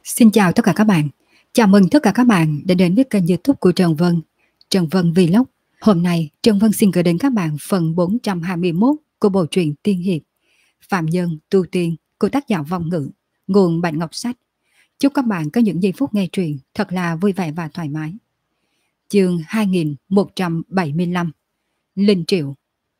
Xin chào tất cả các bạn. Chào mừng tất cả các bạn đã đến với kênh YouTube của Trần Vân, Trần Vân Vlog. Hôm nay, Trần Vân xin gửi đến các bạn phần 421 của bộ truyện Tiên Hiệp Phạm Nhân Tu Tiên của tác giả Vong Ngữ, nguồn Bạch Ngọc Sách. Chúc các bạn có những giây phút nghe truyện thật là vui vẻ và thoải mái. Chương 2175 Linh Triệu.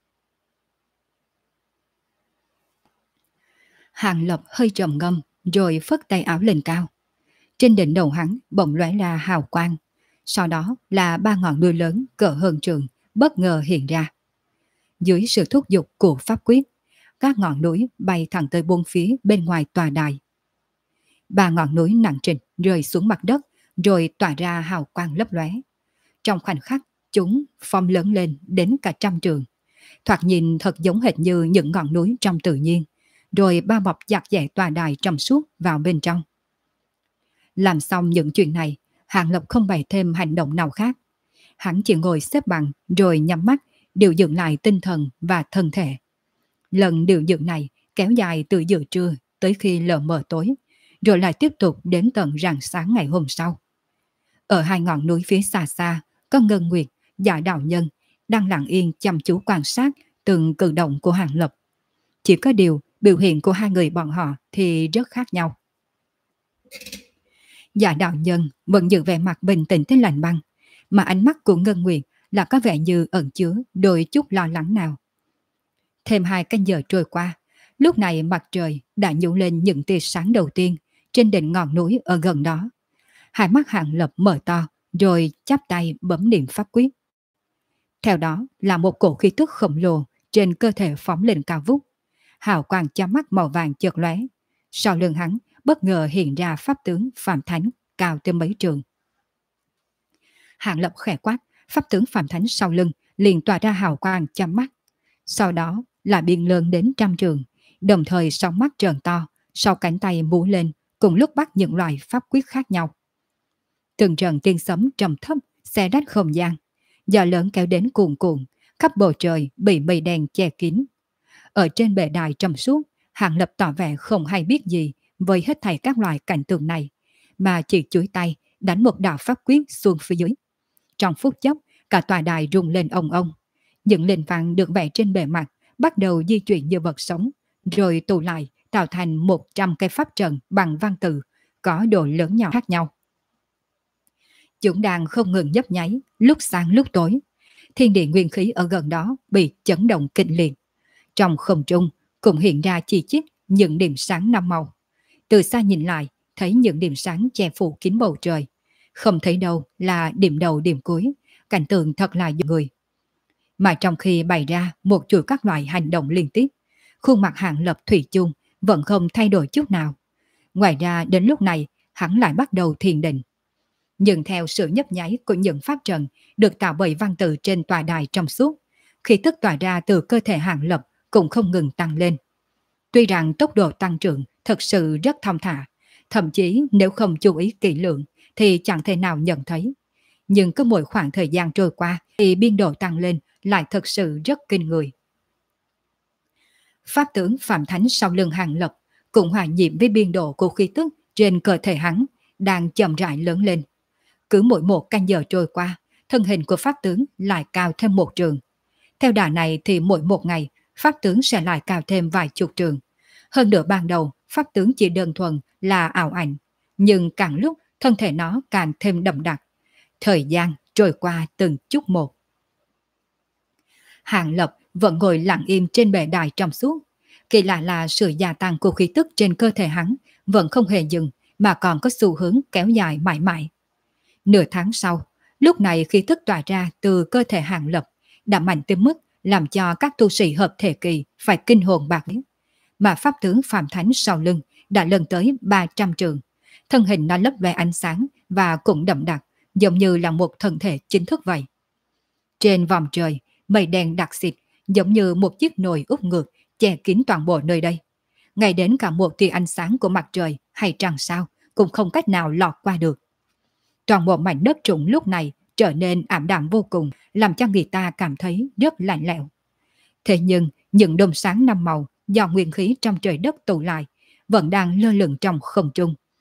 Hàng Lập hơi trầm ngâm rồi phất tay áo lên cao. Trên đỉnh đầu hắn bỗng lóe ra hào quang, sau đó là ba ngọn núi lớn cỡ hơn trường bất ngờ hiện ra. Dưới sự thúc giục của pháp quyết, các ngọn núi bay thẳng tới bốn phía bên ngoài tòa đài. Ba ngọn núi nặng trịch rơi xuống mặt đất rồi tỏa ra hào quang lấp lóe. Trong khoảnh khắc, chúng phóng lớn lên đến cả trăm trường, thoạt nhìn thật giống hệt như những ngọn núi trong tự nhiên, rồi bao bọc chặt chẽ tòa đài trong suốt vào bên trong. Làm xong những chuyện này, Hàng Lập không bày thêm hành động nào khác. Hắn chỉ ngồi xếp bằng rồi nhắm mắt, điều dưỡng lại tinh thần và thân thể. Lần điều dưỡng này kéo dài từ giữa trưa tới khi lờ mờ tối, rồi lại tiếp tục đến tận rạng sáng ngày hôm sau. Ở hai ngọn núi phía xa xa, có Ngân Nguyệt, Dạ Đạo Nhân đang lặng yên chăm chú quan sát từng cử động của Hàng Lập. Chỉ có điều biểu hiện của hai người bọn họ thì rất khác nhau. Dạ Đạo Nhân vẫn giữ vẻ mặt bình tĩnh tới lạnh băng, mà ánh mắt của Ngân Nguyệt là có vẻ như ẩn chứa đôi chút lo lắng nào. Thêm 2 canh giờ trôi qua, lúc này mặt trời đã nhú lên những tia sáng đầu tiên trên đỉnh ngọn núi ở gần đó. Hai mắt Hàng Lập mở to rồi chắp tay bấm niệm pháp quyết. Theo đó là một cổ khí tức khổng lồ trên cơ thể phóng lên cao vút. Hào quang chói mắt màu vàng chợt lóe. Sau lưng hắn bất ngờ hiện ra pháp tướng Phạm Thánh cao tới mấy trường. Hàng Lập khẽ quát, pháp tướng Phạm Thánh sau lưng liền tỏa ra hào quang chói mắt. Sau đó là biên lớn đến trăm trường, đồng thời sóng mắt trợn to, sau cánh tay múa lên, cùng lúc bắt những loại pháp quyết khác nhau. Từng trận tiên sấm trầm thấp xé rách không gian, gió lớn kéo đến cuồn cuộn, khắp bầu trời bị mây đen che kín. Ở trên bệ đài trầm suốt, Hàng Lập tỏ vẻ không hay biết gì với hết thảy các loại cảnh tượng này, mà chỉ chuỗi tay đánh một đạo pháp quyết xuống phía dưới. Trong phút chốc, cả tòa đài rung lên ong ong. Những linh văn được vẽ trên bề mặt bắt đầu di chuyển như vật sống, rồi tụ lại tạo thành 100 cái pháp trận bằng văn tự, có độ lớn nhỏ khác nhau. Chúng đang không ngừng nhấp nháy, lúc sáng lúc tối. Thiên địa nguyên khí ở gần đó bị chấn động kịch liệt. Trong không trung cũng hiện ra chi chít những điểm sáng năm màu. Từ xa nhìn lại, thấy những điểm sáng che phủ kín bầu trời. Không thấy đâu là điểm đầu điểm cuối, cảnh tượng thật là dọa người. Mà trong khi bày ra một chuỗi các loại hành động liên tiếp, khuôn mặt Hàng Lập thủy chung vẫn không thay đổi chút nào. Ngoài ra đến lúc này, hắn lại bắt đầu thiền định. Nhưng theo sự nhấp nháy của những pháp trận được tạo bởi văn tự trên tòa đài trong suốt, khí tức tỏa ra từ cơ thể Hàng Lập cũng không ngừng tăng lên. Tuy rằng tốc độ tăng trưởng thật sự rất thong thả, thậm chí nếu không chú ý kỹ lưỡng thì chẳng thể nào nhận thấy. Nhưng cứ mỗi khoảng thời gian trôi qua thì biên độ tăng lên lại thật sự rất kinh người. Pháp tướng Phạm Thánh sau lưng Hàng Lập cũng hòa nhiễm với biên độ của khí tức trên cơ thể hắn đang chậm rãi lớn lên. Cứ mỗi một canh giờ trôi qua, thân hình của pháp tướng lại cao thêm một trường. Theo đà này thì mỗi một ngày, pháp tướng sẽ lại cao thêm vài chục trường. Hơn nữa ban đầu, pháp tướng chỉ đơn thuần là ảo ảnh, nhưng càng lúc thân thể nó càng thêm đậm đặc. Thời gian trôi qua từng chút một. Hàng Lập vẫn ngồi lặng im trên bệ đài trong suốt. Kỳ lạ là sự gia tăng của khí tức trên cơ thể hắn vẫn không hề dừng, mà còn có xu hướng kéo dài mãi mãi. Nửa tháng sau, lúc này khí tức tỏa ra từ cơ thể Hàng Lập đã mạnh tới mức làm cho các tu sĩ hợp thể kỳ phải kinh hồn bạt vía. Mà pháp tướng Phạm Thánh sau lưng đã lên tới 300 trường. Thân hình nó lấp loe ánh sáng và cũng đậm đặc, giống như là một thân thể chính thức vậy. Trên vòm trời, mây đen đặc xịt giống như một chiếc nồi úp ngược che kín toàn bộ nơi đây. Ngay đến cả một tia ánh sáng của mặt trời hay trăng sao cũng không cách nào lọt qua được. Toàn bộ mảnh đất trũng lúc này trở nên ảm đạm vô cùng, làm cho người ta cảm thấy rất lạnh lẽo. Thế nhưng những đốm sáng năm màu do nguyên khí trong trời đất tụ lại vẫn đang lơ lửng trong không trung.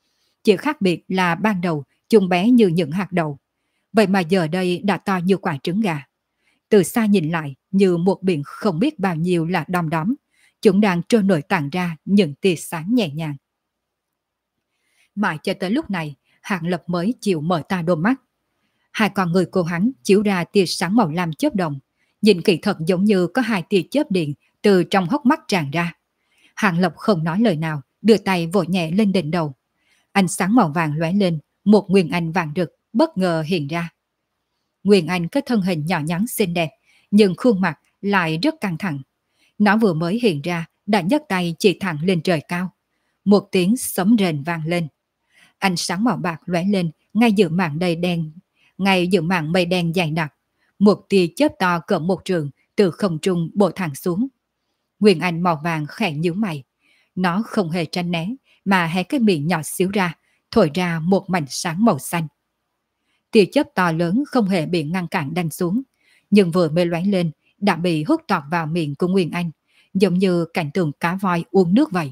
chỉ khác biệt là ban đầu chúng bé như những hạt đậu, vậy mà giờ đây đã to như quả trứng gà. Từ xa nhìn lại như một biển không biết bao nhiêu là đom đóm, chúng đang trôi nổi tản ra những tia sáng nhẹ nhàng. Mãi cho tới lúc này, Hàng Lập mới chịu mở to đôi mắt. Hai con người của hắn chiếu ra tia sáng màu lam chớp động, nhìn kỹ thật giống như có hai tia chớp điện từ trong hốc mắt tràn ra. Hàng Lập không nói lời nào, đưa tay vỗ nhẹ lên đỉnh đầu. Ánh sáng màu vàng lóe lên, một Nguyên Anh vàng rực bất ngờ hiện ra. Nguyên Anh có thân hình nhỏ nhắn xinh đẹp, nhưng khuôn mặt lại rất căng thẳng. Nó vừa mới hiện ra, đã nhấc tay chỉ thẳng lên trời cao. Một tiếng sấm rền vang lên. Ánh sáng màu bạc lóe lên ngay giữa màn đầy đen, ngay giữa màn mây đen dày đặc. Một tia chớp to cỡ một trường từ không trung bổ thẳng xuống. Nguyên Anh màu vàng khẽ nhíu mày. Nó không hề tránh né, mà hé cái miệng nhỏ xíu ra, thổi ra một mảnh sáng màu xanh. Tia chớp to lớn không hề bị ngăn cản đánh xuống, nhưng vừa mới lóe lên đã bị hút tọt vào miệng của Nguyên Anh, giống như cảnh tượng cá voi uống nước vậy.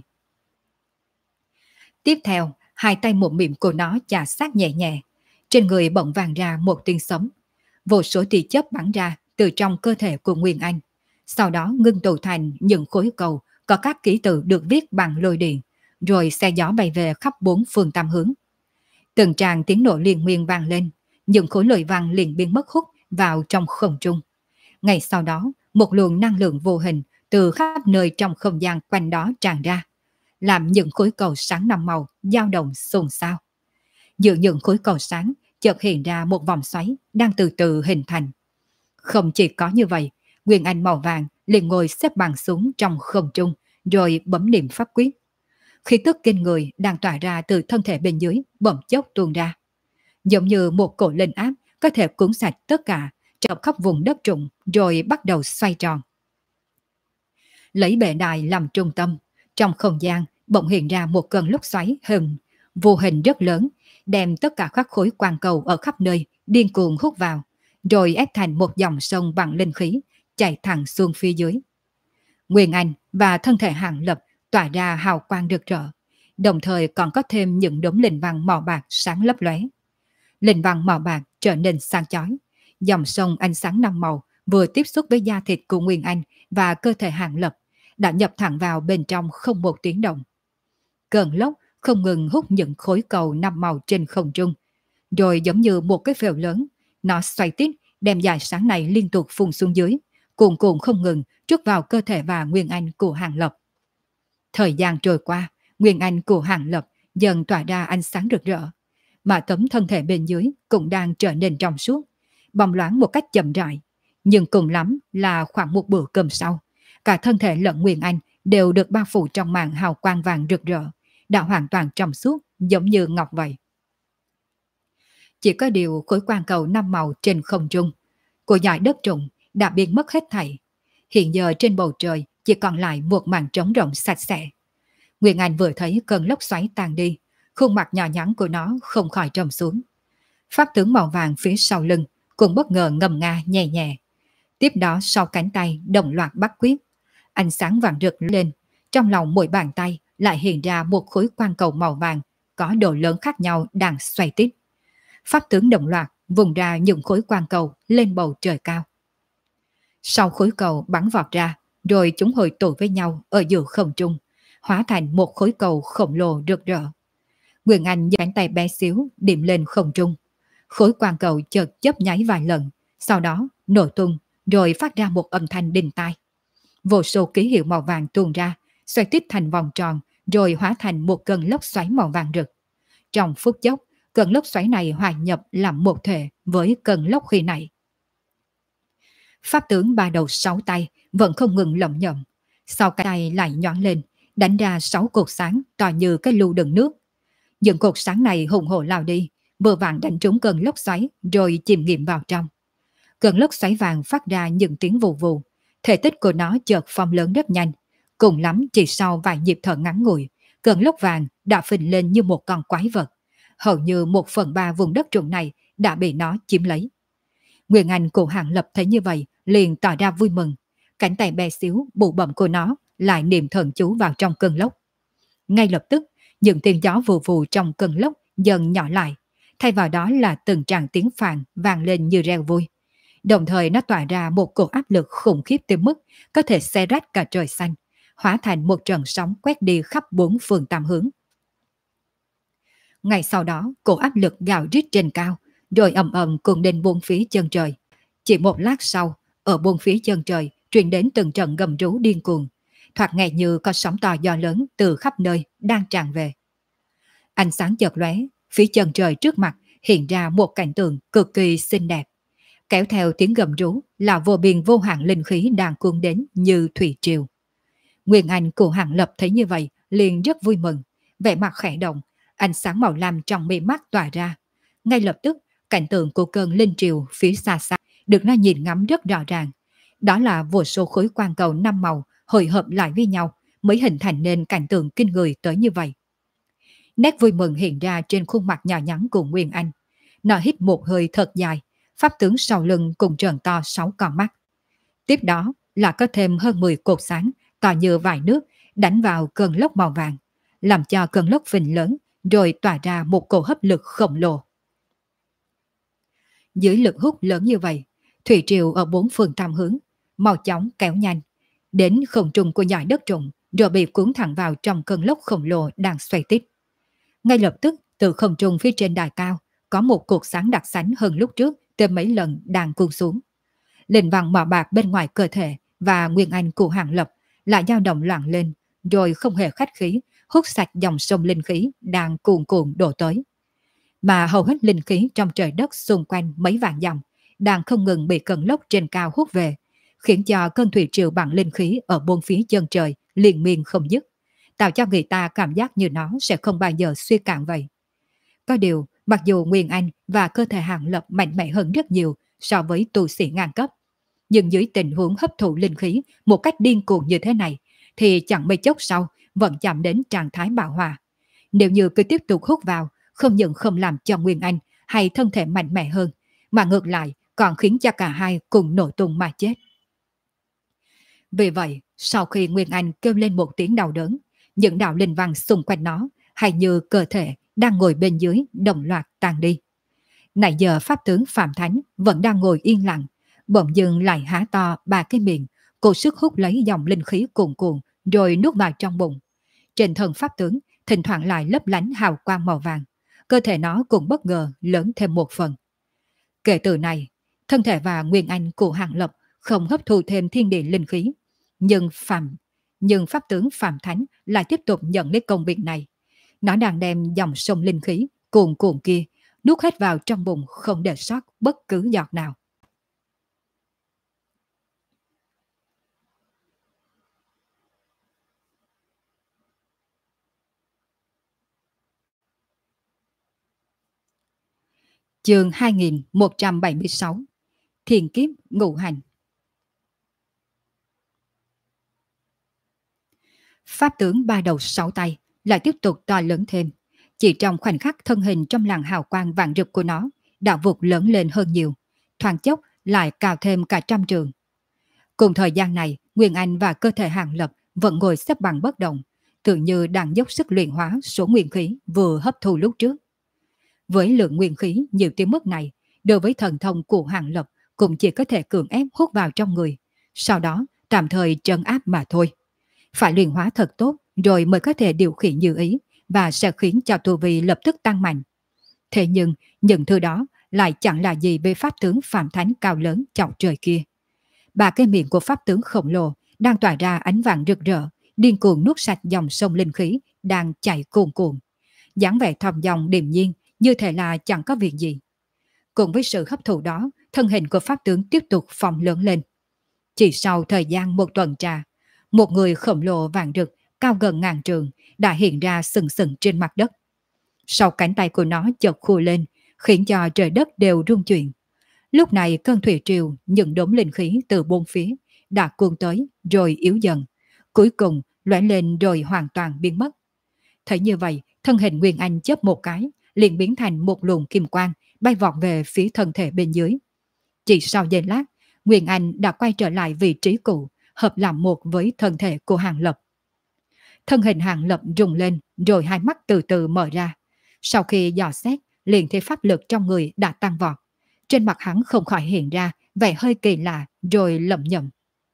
Tiếp theo, hai tay một miệng của nó chà sát nhẹ nhẹ, trên người bỗng vang ra một tiếng sấm. Vô số tia chớp bắn ra từ trong cơ thể của Nguyên Anh, sau đó ngưng tụ thành những khối cầu có các ký tự được viết bằng lôi điện, rồi xe gió bay về khắp bốn phương tám hướng. Từng tràng tiếng nổ liên miên vang lên, những khối lôi văn liền biến mất hút vào trong không trung. Ngay sau đó, một luồng năng lượng vô hình từ khắp nơi trong không gian quanh đó tràn ra, làm những khối cầu sáng năm màu dao động xôn xao. Giữa những khối cầu sáng chợt hiện ra một vòng xoáy đang từ từ hình thành. Không chỉ có như vậy, Nguyên Anh màu vàng liền ngồi xếp bằng xuống trong không trung, rồi bấm niệm pháp quyết. Khí tức kinh người đang tỏa ra từ thân thể bên dưới bỗng chốc tuôn ra, giống như một cỗ linh áp có thể cuốn sạch tất cả trong khắp vùng đất trũng, rồi bắt đầu xoay tròn. Lấy bệ đài làm trung tâm, trong không gian bỗng hiện ra một cơn lốc xoáy vô hình rất lớn, đem tất cả các khối quang cầu ở khắp nơi điên cuồng hút vào, rồi ép thành một dòng sông bằng linh khí chạy thẳng xuống phía dưới. Nguyên Anh và thân thể Hàng Lập tỏa ra hào quang rực rỡ, đồng thời còn có thêm những đốm linh văn màu bạc sáng lấp lóe. Linh văn màu bạc trở nên sáng chói, dòng sông ánh sáng năm màu vừa tiếp xúc với da thịt của Nguyên Anh và cơ thể Hàng Lập đã nhập thẳng vào bên trong không một tiếng động. Cơn lốc không ngừng hút những khối cầu năm màu trên không trung, rồi giống như một cái phèo lớn, nó xoay tít đem dải sáng này liên tục phun xuống dưới, cuồn cuộn không ngừng trút vào cơ thể và Nguyên Anh của Hàng Lập. Thời gian trôi qua, Nguyên Anh của Hàng Lập dần tỏa ra ánh sáng rực rỡ, mà tấm thân thể bên dưới cũng đang trở nên trong suốt, bóng loáng một cách chậm rãi, nhưng cùng lắm là khoảng một bữa cơm sau, cả thân thể lẫn Nguyên Anh đều được bao phủ trong màn hào quang vàng rực rỡ, đã hoàn toàn trong suốt giống như ngọc vậy. Chỉ có điều khối quang cầu năm màu trên không trung của dải đất trũng đã biến mất hết thảy. Hiện giờ trên bầu trời chỉ còn lại một màn trống rộng sạch sẽ. Nguyên Anh vừa thấy cơn lốc xoáy tan đi, khuôn mặt nhỏ nhắn của nó không khỏi trầm xuống. Pháp tướng màu vàng phía sau lưng cũng bất ngờ ngầm nga nhẹ nhẹ. Tiếp đó sau cánh tay đồng loạt bắt quyết, ánh sáng vàng rực lên, trong lòng mỗi bàn tay lại hiện ra một khối quang cầu màu vàng có độ lớn khác nhau đang xoay tít. Pháp tướng đồng loạt vùng ra những khối quang cầu lên bầu trời cao. Sau khối cầu bắn vọt ra, rồi chúng hội tụ với nhau ở giữa không trung, hóa thành một khối cầu khổng lồ rực rỡ. Nguyên Anh giơ cánh tay bé xíu điểm lên không trung. Khối quang cầu chợt chớp nháy vài lần, sau đó nổ tung, rồi phát ra một âm thanh đinh tai. Vô số ký hiệu màu vàng tuôn ra, xoay tít thành vòng tròn, rồi hóa thành một cơn lốc xoáy màu vàng rực. Trong phút chốc, cơn lốc xoáy này hòa nhập làm một thể với cơn lốc khi nãy. Pháp tướng ba đầu sáu tay vẫn không ngừng lẩm nhẩm, sau cái tay lại nhoáng lên, đánh ra 6 cột sáng to như cái lu đựng nước. Những cột sáng này hùng hổ lao đi, vừa vàng đánh trúng cơn lốc xoáy rồi chìm nghiệm vào trong. Cơn lốc xoáy vàng phát ra những tiếng vù vù, thể tích của nó chợt phóng lớn rất nhanh, cùng lắm chỉ sau vài nhịp thở ngắn ngủi, cơn lốc vàng đã phình lên như một con quái vật. Hầu như 1/3 vùng đất trũng này đã bị nó chiếm lấy. Nguyên Anh của Hàng Lập thấy như vậy liền tỏ ra vui mừng, cánh tay bé xíu bụ bẩm của nó lại niệm thần chú vào trong cơn lốc. Ngay lập tức, những tiếng gió vù vù trong cơn lốc dần nhỏ lại, thay vào đó là từng tràng tiếng phàn vang lên như reo vui. Đồng thời nó tỏa ra một cỗ áp lực khủng khiếp tới mức có thể xé rách cả trời xanh, hóa thành một trận sóng quét đi khắp bốn phương tám hướng. Ngay sau đó, cỗ áp lực gào rít trên cao, rồi ầm ầm cuồn đến bốn phía chân trời. Chỉ một lát sau, ở bốn phía chân trời truyền đến từng trận gầm rú điên cuồng, thoạt nghe như có sóng to gió lớn từ khắp nơi đang tràn về. Ánh sáng chợt lóe, phía chân trời trước mặt hiện ra một cảnh tượng cực kỳ xinh đẹp. Kéo theo tiếng gầm rú là vô biên vô hạn linh khí đang cuốn đến như thủy triều. Nguyên Anh của Hàng Lập thấy như vậy liền rất vui mừng, vẻ mặt khẽ động, ánh sáng màu lam trong mi mắt tỏa ra. Ngay lập tức, cảnh tượng của cơn linh triều phía xa xa được nó nhìn ngắm rất rõ ràng. Đó là vô số khối quang cầu năm màu hội hợp lại với nhau mới hình thành nên cảnh tượng kinh người tới như vậy. Nét vui mừng hiện ra trên khuôn mặt nhỏ nhắn của Nguyên Anh. Nó hít một hơi thật dài, pháp tướng sau lưng cùng tròn to 6 con mắt. Tiếp đó là có thêm hơn 10 cột sáng to như vải nước đánh vào cơn lốc màu vàng, làm cho cơn lốc phình lớn rồi tỏa ra một cỗ hấp lực khổng lồ. Dưới lực hút lớn như vậy, thủy triều ở bốn phương tam hướng mau chóng kéo nhanh đến không trung của dải đất trũng, rồi bị cuốn thẳng vào trong cơn lốc khổng lồ đang xoay tít. Ngay lập tức, từ không trung phía trên đài cao có một cột sáng đặc sánh hơn lúc trước thêm mấy lần đang cuốn xuống. Linh văn màu bạc bên ngoài cơ thể và Nguyên Anh của Hàng Lập lại dao động loạn lên, rồi không hề khách khí hút sạch dòng sông linh khí đang cuồn cuộn đổ tới. Mà hầu hết linh khí trong trời đất xung quanh mấy vạn dặm đang không ngừng bị cơn lốc trên cao hút về, khiến cho cơn thủy triều bằng linh khí ở bốn phía chân trời liên miên không dứt, tạo cho người ta cảm giác như nó sẽ không bao giờ suy cạn vậy. Có điều, mặc dù Nguyên Anh và cơ thể Hàng Lập mạnh mẽ hơn rất nhiều so với tu sĩ ngang cấp, nhưng dưới tình huống hấp thụ linh khí một cách điên cuồng như thế này, thì chẳng mấy chốc sau vẫn chạm đến trạng thái bão hòa. Nếu như cứ tiếp tục hút vào, không những không làm cho Nguyên Anh hay thân thể mạnh mẽ hơn, mà ngược lại còn khiến cho cả hai cùng nổ tung mà chết. Vì vậy, sau khi Nguyên Anh kêu lên một tiếng đau đớn, những đạo linh văn xung quanh nó, hay như cơ thể đang ngồi bên dưới đồng loạt tan đi. Nãy giờ pháp tướng Phạm Thánh vẫn đang ngồi yên lặng, bỗng dưng lại há to ba cái miệng, cố sức hút lấy dòng linh khí cuồn cuộn rồi nuốt vào trong bụng. Trên thân pháp tướng thỉnh thoảng lại lấp lánh hào quang màu vàng, cơ thể nó cũng bất ngờ lớn thêm một phần. Kể từ này, thân thể và Nguyên Anh của Hàng Lập không hấp thu thêm thiên địa linh khí, nhưng pháp tướng Phạm Thánh lại tiếp tục nhận lấy công việc này. Nó đang đem dòng sông linh khí cuồn cuộn kia nuốt hết vào trong bụng, không để sót bất cứ giọt nào. Chương 2176 Thiền kiếp ngũ hành. Pháp tướng ba đầu sáu tay lại tiếp tục to lớn thêm. Chỉ trong khoảnh khắc thân hình trong làn hào quang vàng rực của nó đã vụt lớn lên hơn nhiều, thoáng chốc lại cao thêm cả trăm trường. Cùng thời gian này, Nguyên Anh và cơ thể Hàng Lập vẫn ngồi xếp bằng bất động, tự như đang dốc sức luyện hóa số nguyên khí vừa hấp thu lúc trước. Với lượng nguyên khí nhiều tới mức này, đối với thần thông của Hàng Lập cũng chỉ có thể cưỡng ép hút vào trong người, sau đó tạm thời trấn áp mà thôi. Phải luyện hóa thật tốt rồi mới có thể điều khiển như ý và sẽ khiến cho tu vi lập tức tăng mạnh. Thế nhưng những thứ đó lại chẳng là gì với pháp tướng Phạm Thánh cao lớn chọc trời kia. Ba cái miệng của pháp tướng khổng lồ đang tỏa ra ánh vàng rực rỡ, điên cuồng nuốt sạch dòng sông linh khí đang chảy cuồn cuộn. Dáng vẻ thong dong điềm nhiên, như thể là chẳng có việc gì. Cùng với sự hấp thụ đó, thân hình của pháp tướng tiếp tục phồng lớn lên. Chỉ sau thời gian một tuần trà, một người khổng lồ vàng rực, cao gần ngàn trường, đã hiện ra sừng sừng trên mặt đất. Sau cánh tay của nó chợt khua lên, khiến cho trời đất đều rung chuyển. Lúc này cơn thủy triều, những đốm linh khí từ bốn phía, đã cuồn tới rồi yếu dần. Cuối cùng lóe lên rồi hoàn toàn biến mất. Thấy như vậy, thân hình Nguyên Anh chớp một cái, liền biến thành một luồng kim quang, bay vọt về phía thân thể bên dưới. Chỉ sau giây lát, Nguyên Anh đã quay trở lại vị trí cũ, hợp làm một với thân thể của Hàng Lập. Thân hình Hàng Lập rung lên, rồi hai mắt từ từ mở ra. Sau khi dò xét, liền thấy pháp lực trong người đã tăng vọt. Trên mặt hắn không khỏi hiện ra vẻ hơi kỳ lạ rồi lẩm nhẩm.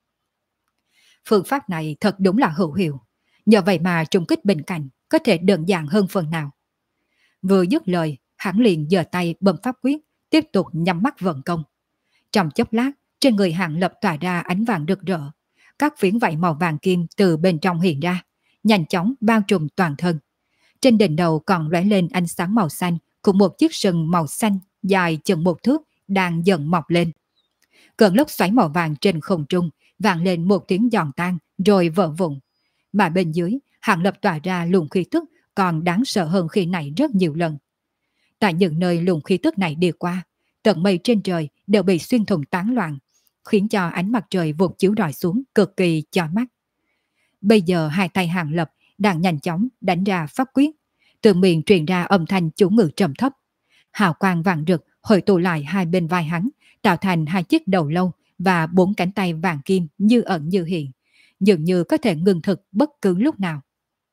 Phương pháp này thật đúng là hữu hiệu. Nhờ vậy mà trùng kích bình cảnh có thể đơn giản hơn phần nào. Vừa dứt lời, hắn liền giơ tay bấm pháp quyết, tiếp tục nhắm mắt vận công. Trong chốc lát, trên người Hàng Lập tỏa ra ánh vàng rực rỡ. Các phiến vảy màu vàng kim từ bên trong hiện ra, nhanh chóng bao trùm toàn thân. Trên đỉnh đầu còn lóe lên ánh sáng màu xanh của một chiếc sừng màu xanh dài chừng 1 thước đang dần mọc lên. Cơn lốc xoáy màu vàng trên không trung vang lên một tiếng giòn tan rồi vỡ vụn. Mà bên dưới, Hàng Lập tỏa ra luồng khí tức còn đáng sợ hơn khi này rất nhiều lần. Tại những nơi luồng khí tức này đi qua, tầng mây trên trời đều bị xuyên thủng tán loạn, khiến cho ánh mặt trời vụt chiếu rọi xuống cực kỳ chói mắt. Bây giờ hai tay Hàng Lập đang nhanh chóng đánh ra pháp quyết, từ miệng truyền ra âm thanh chú ngữ trầm thấp. Hào quang vàng rực hội tụ lại hai bên vai hắn, tạo thành hai chiếc đầu lâu và 4 cánh tay vàng kim như ẩn như hiện, dường như có thể ngừng thực bất cứ lúc nào.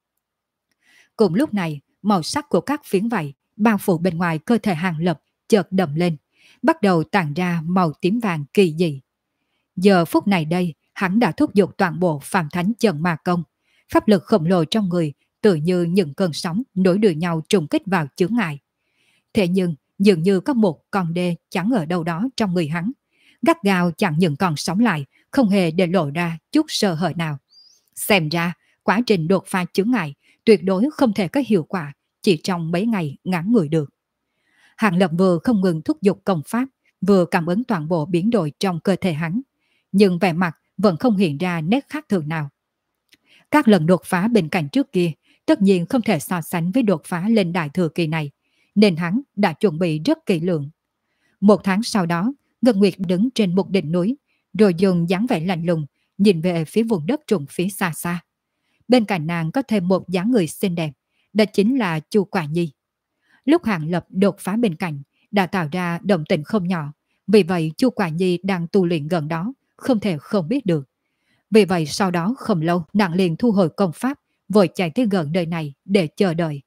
Cùng lúc này, màu sắc của các phiến vảy bao phủ bên ngoài cơ thể Hàng Lập chợt đậm lên, bắt đầu tản ra màu tím vàng kỳ dị. Giờ phút này đây, hắn đã thúc giục toàn bộ Phàm Thánh Chân Ma Công, pháp lực khổng lồ trong người tự như những cơn sóng nối đuôi nhau trùng kích vào chướng ngại. Thế nhưng, dường như có một con đê chắn ở đâu đó trong người hắn, gắt gao chặn những con sóng lại, không hề để lộ ra chút sơ hở nào. Xem ra, quá trình đột phá chướng ngại tuyệt đối không thể có hiệu quả chỉ trong mấy ngày ngắn ngủi được. Hàng Lập vừa không ngừng thúc giục công pháp, vừa cảm ứng toàn bộ biến đổi trong cơ thể hắn, nhưng vẻ mặt vẫn không hiện ra nét khác thường nào. Các lần đột phá bên cạnh trước kia tất nhiên không thể so sánh với đột phá lên đại thừa kỳ này, nên hắn đã chuẩn bị rất kỹ lưỡng. 1 tháng sau đó, Ngân Nguyệt đứng trên một đỉnh núi, rồi dùng dáng vẻ lạnh lùng nhìn về phía vùng đất trũng phía xa xa. Bên cạnh nàng có thêm một dáng người xinh đẹp, đó chính là Chu Quả Nhi. Lúc Hàng Lập đột phá bên cạnh đã tạo ra động tĩnh không nhỏ, vì vậy Chu Quả Nhi đang tu luyện gần đó, không thể không biết được. Vì vậy sau đó không lâu nàng liền thu hồi công pháp, vội chạy tới gần nơi này để chờ đợi.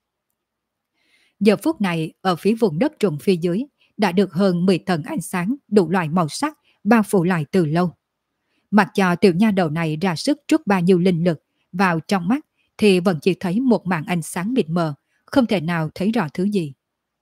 Giờ phút này ở phía vùng đất trũng phía dưới đã được hơn 10 tầng ánh sáng đủ loại màu sắc bao phủ lại từ lâu. Mặc cho tiểu nha đầu này ra sức trút bao nhiêu linh lực vào trong mắt thì vẫn chỉ thấy một màn ánh sáng mịt mờ, không thể nào thấy rõ thứ gì.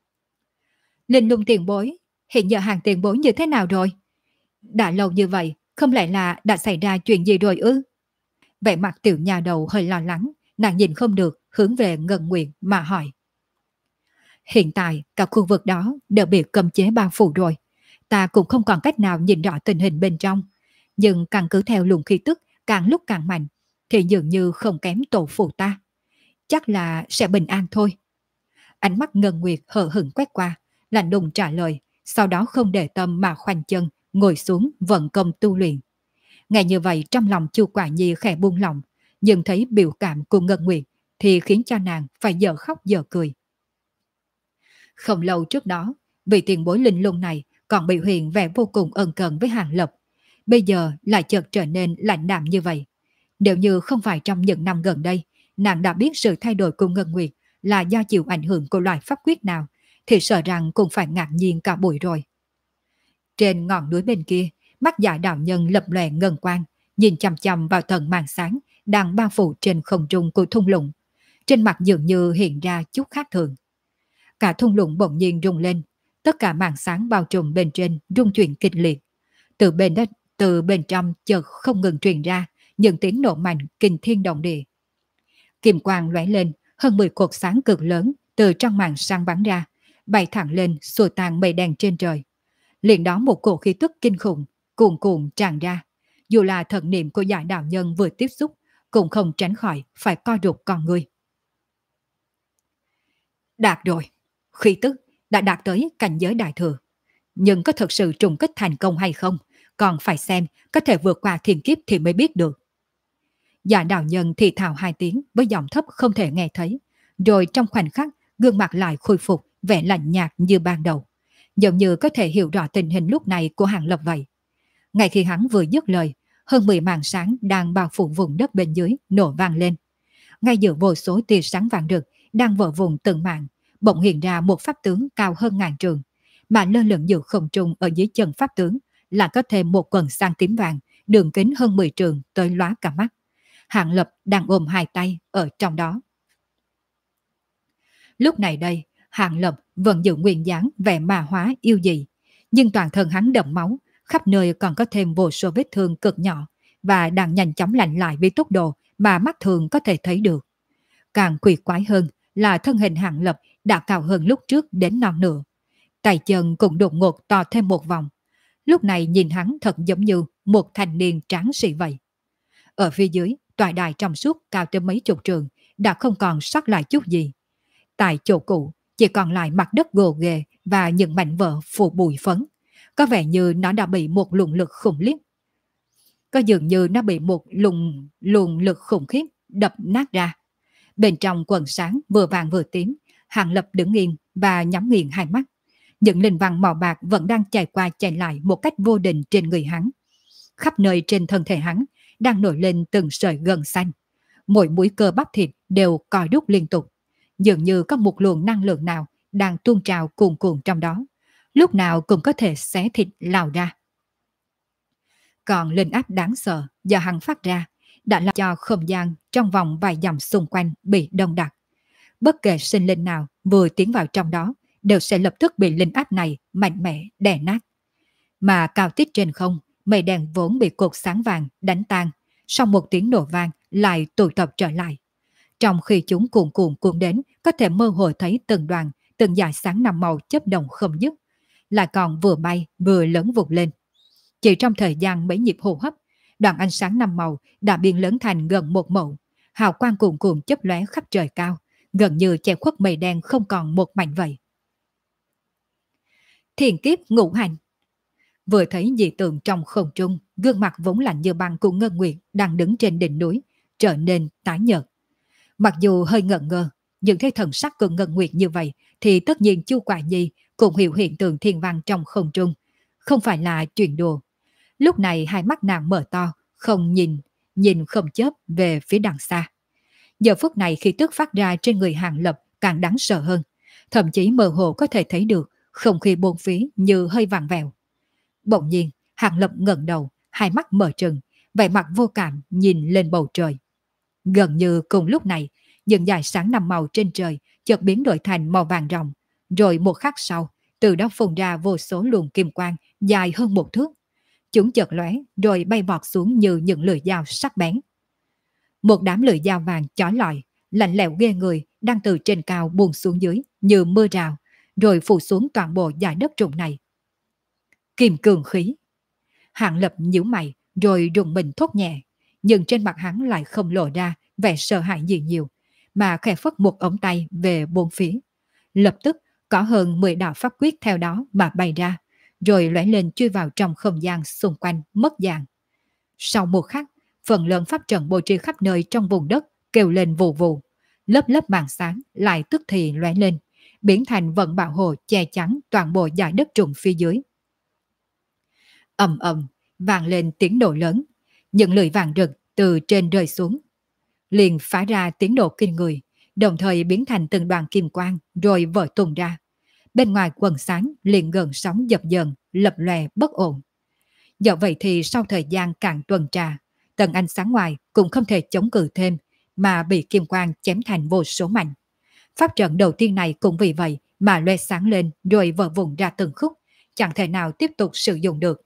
Linh Lung tiền bối, hiện giờ Hàng tiền bối như thế nào rồi? Đã lâu như vậy, không lẽ là đã xảy ra chuyện gì rồi ư? Vẻ mặt tiểu nha đầu hơi lo lắng, nàng nhìn không được hướng về Ngân Nguyệt mà hỏi. Hiện tại cả khu vực đó đều bị cấm chế bao phủ rồi, ta cũng không còn cách nào nhìn rõ tình hình bên trong, nhưng căn cứ theo luồng khí tức càng lúc càng mạnh thì dường như không kém tổ phụ ta. Chắc là sẽ bình an thôi. Ánh mắt Ngân Nguyệt hờ hững quét qua, lạnh lùng trả lời, sau đó không để tâm mà khoanh chân, ngồi xuống vận công tu luyện. Ngay như vậy trong lòng Chu Quả Nhi khẽ buông lòng, nhưng thấy biểu cảm của Ngân Nguyệt thì khiến cho nàng phải dở khóc dở cười. Không lâu trước đó, vị tiền bối linh lung này còn bị hiện vẻ vô cùng ân cần với Hàng Lập, bây giờ lại chợt trở nên lạnh đạm như vậy. Nếu như không phải trong những năm gần đây, nàng đã biết sự thay đổi của Ngân Nguyệt là do chịu ảnh hưởng của loại pháp quyết nào, thì sợ rằng cũng phải ngạc nhiên cả buổi rồi. Trên ngọn núi bên kia, mắt Dạ đạo nhân lập lòe ngân quang, nhìn chằm chằm vào tầng màn sáng đang bao phủ trên không trung của thung lũng. Trên mặt dường như hiện ra chút khác thường. Cả thung lũng bỗng nhiên rung lên, tất cả màn sáng bao trùm bên trên rung chuyển kịch liệt. Từ bên trong chợt không ngừng truyền ra những tiếng nổ mạnh kinh thiên động địa. Kim quang lóe lên, hơn 10 cột sáng cực lớn từ trong màn sáng bắn ra, bay thẳng lên xua tan mây đen trên trời. Liền đó một cổ khí tức kinh khủng cuồn cuộn tràn ra, dù là thần niệm của Dạ đạo nhân vừa tiếp xúc cũng không tránh khỏi phải co rụt con người. Đạt rồi, khí tức đã đạt tới cảnh giới đại thừa, nhưng có thực sự trùng kích thành công hay không còn phải xem, có thể vượt qua thiên kiếp thì mới biết được. Dạ đạo nhân thì thào 2 tiếng với giọng thấp không thể nghe thấy, rồi trong khoảnh khắc gương mặt lại khôi phục vẻ lạnh nhạt như ban đầu, giống như có thể hiểu rõ tình hình lúc này của Hàng Lập vậy. Ngay khi hắn vừa dứt lời, hơn 10 màn sáng đang bao phủ vùng đất bên dưới nổ vang lên. Ngay giữa vô số tia sáng vàng rực đang vỡ vùng từng màn, bỗng hiện ra một pháp tướng cao hơn ngàn trường, mà lơ lửng giữa không trung ở dưới chân pháp tướng là có thêm một quần sang tím vàng, đường kính hơn 10 trường tới lóa cả mắt. Hạng Lập đang ôm hai tay ở trong đó. Lúc này đây, Hạng Lập vẫn giữ nguyên dáng vẻ ma hóa yêu dị, nhưng toàn thân hắn đẫm máu, khắp nơi còn có thêm vô số vết thương cực nhỏ và đang nhanh chóng lành lại với tốc độ mà mắt thường có thể thấy được. Càng quỷ quái hơn là thân hình Hạng Lập đã cao hơn lúc trước đến non nửa. Tay chân cũng đột ngột to thêm một vòng. Lúc này nhìn hắn thật giống như một thanh niên tráng sĩ vậy. Ở phía dưới, tòa đài trong suốt cao tới mấy chục trường đã không còn sót lại chút gì. Tại chỗ cũ, chỉ còn lại mặt đất gồ ghề và những mảnh vỡ phủ bụi phấn. Có vẻ như nó đã bị một luồng lực khủng khiếp. Có dường như nó bị một luồng lực khủng khiếp đập nát ra. Bên trong quần sáng vừa vàng vừa tím, Hạng Lập đứng yên và nhắm nghiền hai mắt. Những linh văn màu bạc vẫn đang chạy qua chạy lại một cách vô định trên người hắn. Khắp nơi trên thân thể hắn đang nổi lên từng sợi gân xanh. Mỗi mũi cơ bắp thịt đều còi đúc liên tục. Dường như có một luồng năng lượng nào đang tuôn trào cuồn cuộn trong đó. Lúc nào cũng có thể xé thịt lao ra. Còn linh áp đáng sợ do hắn phát ra đã làm cho không gian trong vòng vài dặm xung quanh bị đông đặc. Bất kể sinh linh nào vừa tiến vào trong đó đều sẽ lập tức bị linh áp này mạnh mẽ đè nát. Mà cao tít trên không, mây đen vốn bị cột sáng vàng đánh tan, sau một tiếng nổ vang lại tụ tập trở lại. Trong khi chúng cuồn cuộn cuộn đến, có thể mơ hồ thấy từng đoàn, từng dải sáng năm màu chớp động không dứt, lại còn vừa bay vừa lớn vụt lên. Chỉ trong thời gian mấy nhịp hô hấp, đoàn ánh sáng năm màu đã biến lớn thành gần một mẫu, hào quang cuồn cuộn chớp lóe khắp trời cao, gần như che khuất mây đen không còn một mảnh vậy. Thiên kiếp ngũ hành. Vừa thấy dị tượng trong không trung, gương mặt vốn lạnh như băng của Ngân Nguyệt đang đứng trên đỉnh núi trở nên tái nhợt. Mặc dù hơi ngẩn ngơ, nhưng thấy thần sắc của Ngân Nguyệt như vậy thì tất nhiên Chu Quả Nhi cũng hiểu hiện tượng thiên văn trong không trung, không phải là chuyện đùa. Lúc này hai mắt nàng mở to, không nhìn không chớp về phía đằng xa. Giờ phút này khí tức phát ra trên người Hạng Lập càng đáng sợ hơn, thậm chí mơ hồ có thể thấy được không khí bốn phía như hơi vặn vẹo. Bỗng nhiên, Hạng Lập ngẩng đầu, hai mắt mở trừng, vẻ mặt vô cảm nhìn lên bầu trời. Gần như cùng lúc này, những dải sáng năm màu trên trời chợt biến đổi thành màu vàng ròng, rồi một khắc sau, từ đó phun ra vô số luồng kim quang dài hơn một thước. Chúng chợt lóe rồi bay vọt xuống như những lưỡi dao sắc bén. Một đám lưỡi dao vàng chói lọi, lạnh lẽo ghê người đang từ trên cao buông xuống dưới như mưa rào, rồi phủ xuống toàn bộ dải đất trũng này. Kim cường khí. Hạng Lập nhíu mày rồi rùng mình thốt nhẹ, nhưng trên mặt hắn lại không lộ ra vẻ sợ hãi gì nhiều, mà khẽ phất một ống tay về bốn phía. Lập tức có hơn 10 đạo pháp quyết theo đó mà bay ra, rồi lóe lên chui vào trong không gian xung quanh mất dạng. Sau một khắc, phần lớn pháp trận bố trí khắp nơi trong vùng đất kêu lên vù vù, lớp lớp màn sáng lại tức thì lóe lên, biến thành vận bảo hộ che chắn toàn bộ dải đất trũng phía dưới. Ầm ầm vang lên tiếng nổ lớn, những lưỡi vàng rực từ trên rơi xuống, liền phá ra tiếng nổ kinh người, đồng thời biến thành từng đoàn kim quang rồi vỡ tung ra. Bên ngoài quần sáng liền gần sóng dập dờn, lập lòe bất ổn. Do vậy thì sau thời gian càng tuần tra, tầng ánh sáng ngoài cũng không thể chống cự thêm, mà bị kim quang chém thành vô số mảnh. Pháp trận đầu tiên này cũng vì vậy mà loe sáng lên rồi vỡ vụn ra từng khúc, chẳng thể nào tiếp tục sử dụng được.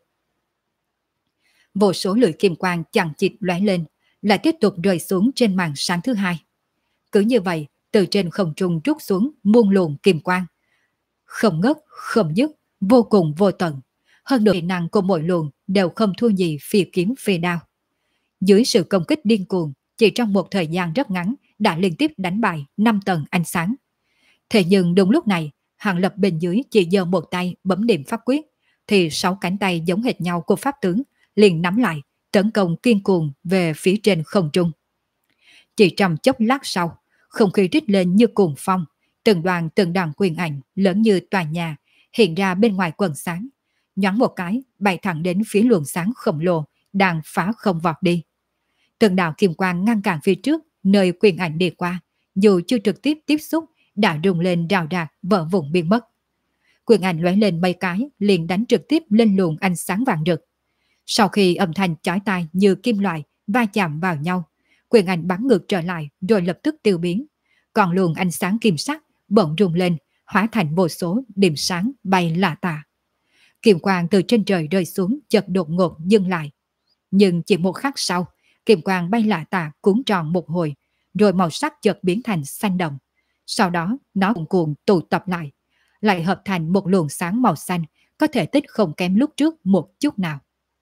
Vô số lưỡi kim quang chằng chịt lóe lên, lại tiếp tục rơi xuống trên màn sáng thứ hai. Cứ như vậy, từ trên không trung trút xuống muôn luồng kim quang. Không ngớt, không dứt, vô cùng vô tận. Hơn nữa, năng của mỗi luồng đều không thua gì phi kiếm phi đao. Dưới sự công kích điên cuồng, chỉ trong một thời gian rất ngắn đã liên tiếp đánh bại 5 tầng ánh sáng. Thế nhưng đúng lúc này, Hạng Lập bên dưới chỉ giơ một tay bấm điểm pháp quyết, thì 6 cánh tay giống hệt nhau của pháp tướng liền nắm lại, tấn công kiên cuồng về phía trên không trung. Chỉ trong chốc lát sau, không khí rít lên như cuồng phong, từng đoàn quyền ảnh lớn như tòa nhà hiện ra bên ngoài quần sáng, nhoáng một cái bay thẳng đến phía luồng sáng khổng lồ đang phá không vọt đi. Từng đạo kim quang ngăn cản phía trước nơi quyền ảnh đi qua, dù chưa trực tiếp tiếp xúc đã rung lên rào rạc vỡ vụn biến mất. Quyền ảnh lóe lên mấy cái liền đánh trực tiếp lên luồng ánh sáng vàng rực. Sau khi âm thanh chói tai như kim loại va chạm vào nhau, quyền ảnh bắn ngược trở lại rồi lập tức tiêu biến. Còn luồng ánh sáng kim sắc bỗng rung lên, hóa thành vô số điểm sáng bay lả tả. Kiềm quang từ trên trời rơi xuống chợt đột ngột dừng lại. Nhưng chỉ một khắc sau, kiềm quang bay lả tả cuốn tròn một hồi, rồi màu sắc chợt biến thành xanh đậm. Sau đó nó cuồn cuộn tụ tập lại hợp thành một luồng sáng màu xanh, có thể tích không kém lúc trước một chút nào.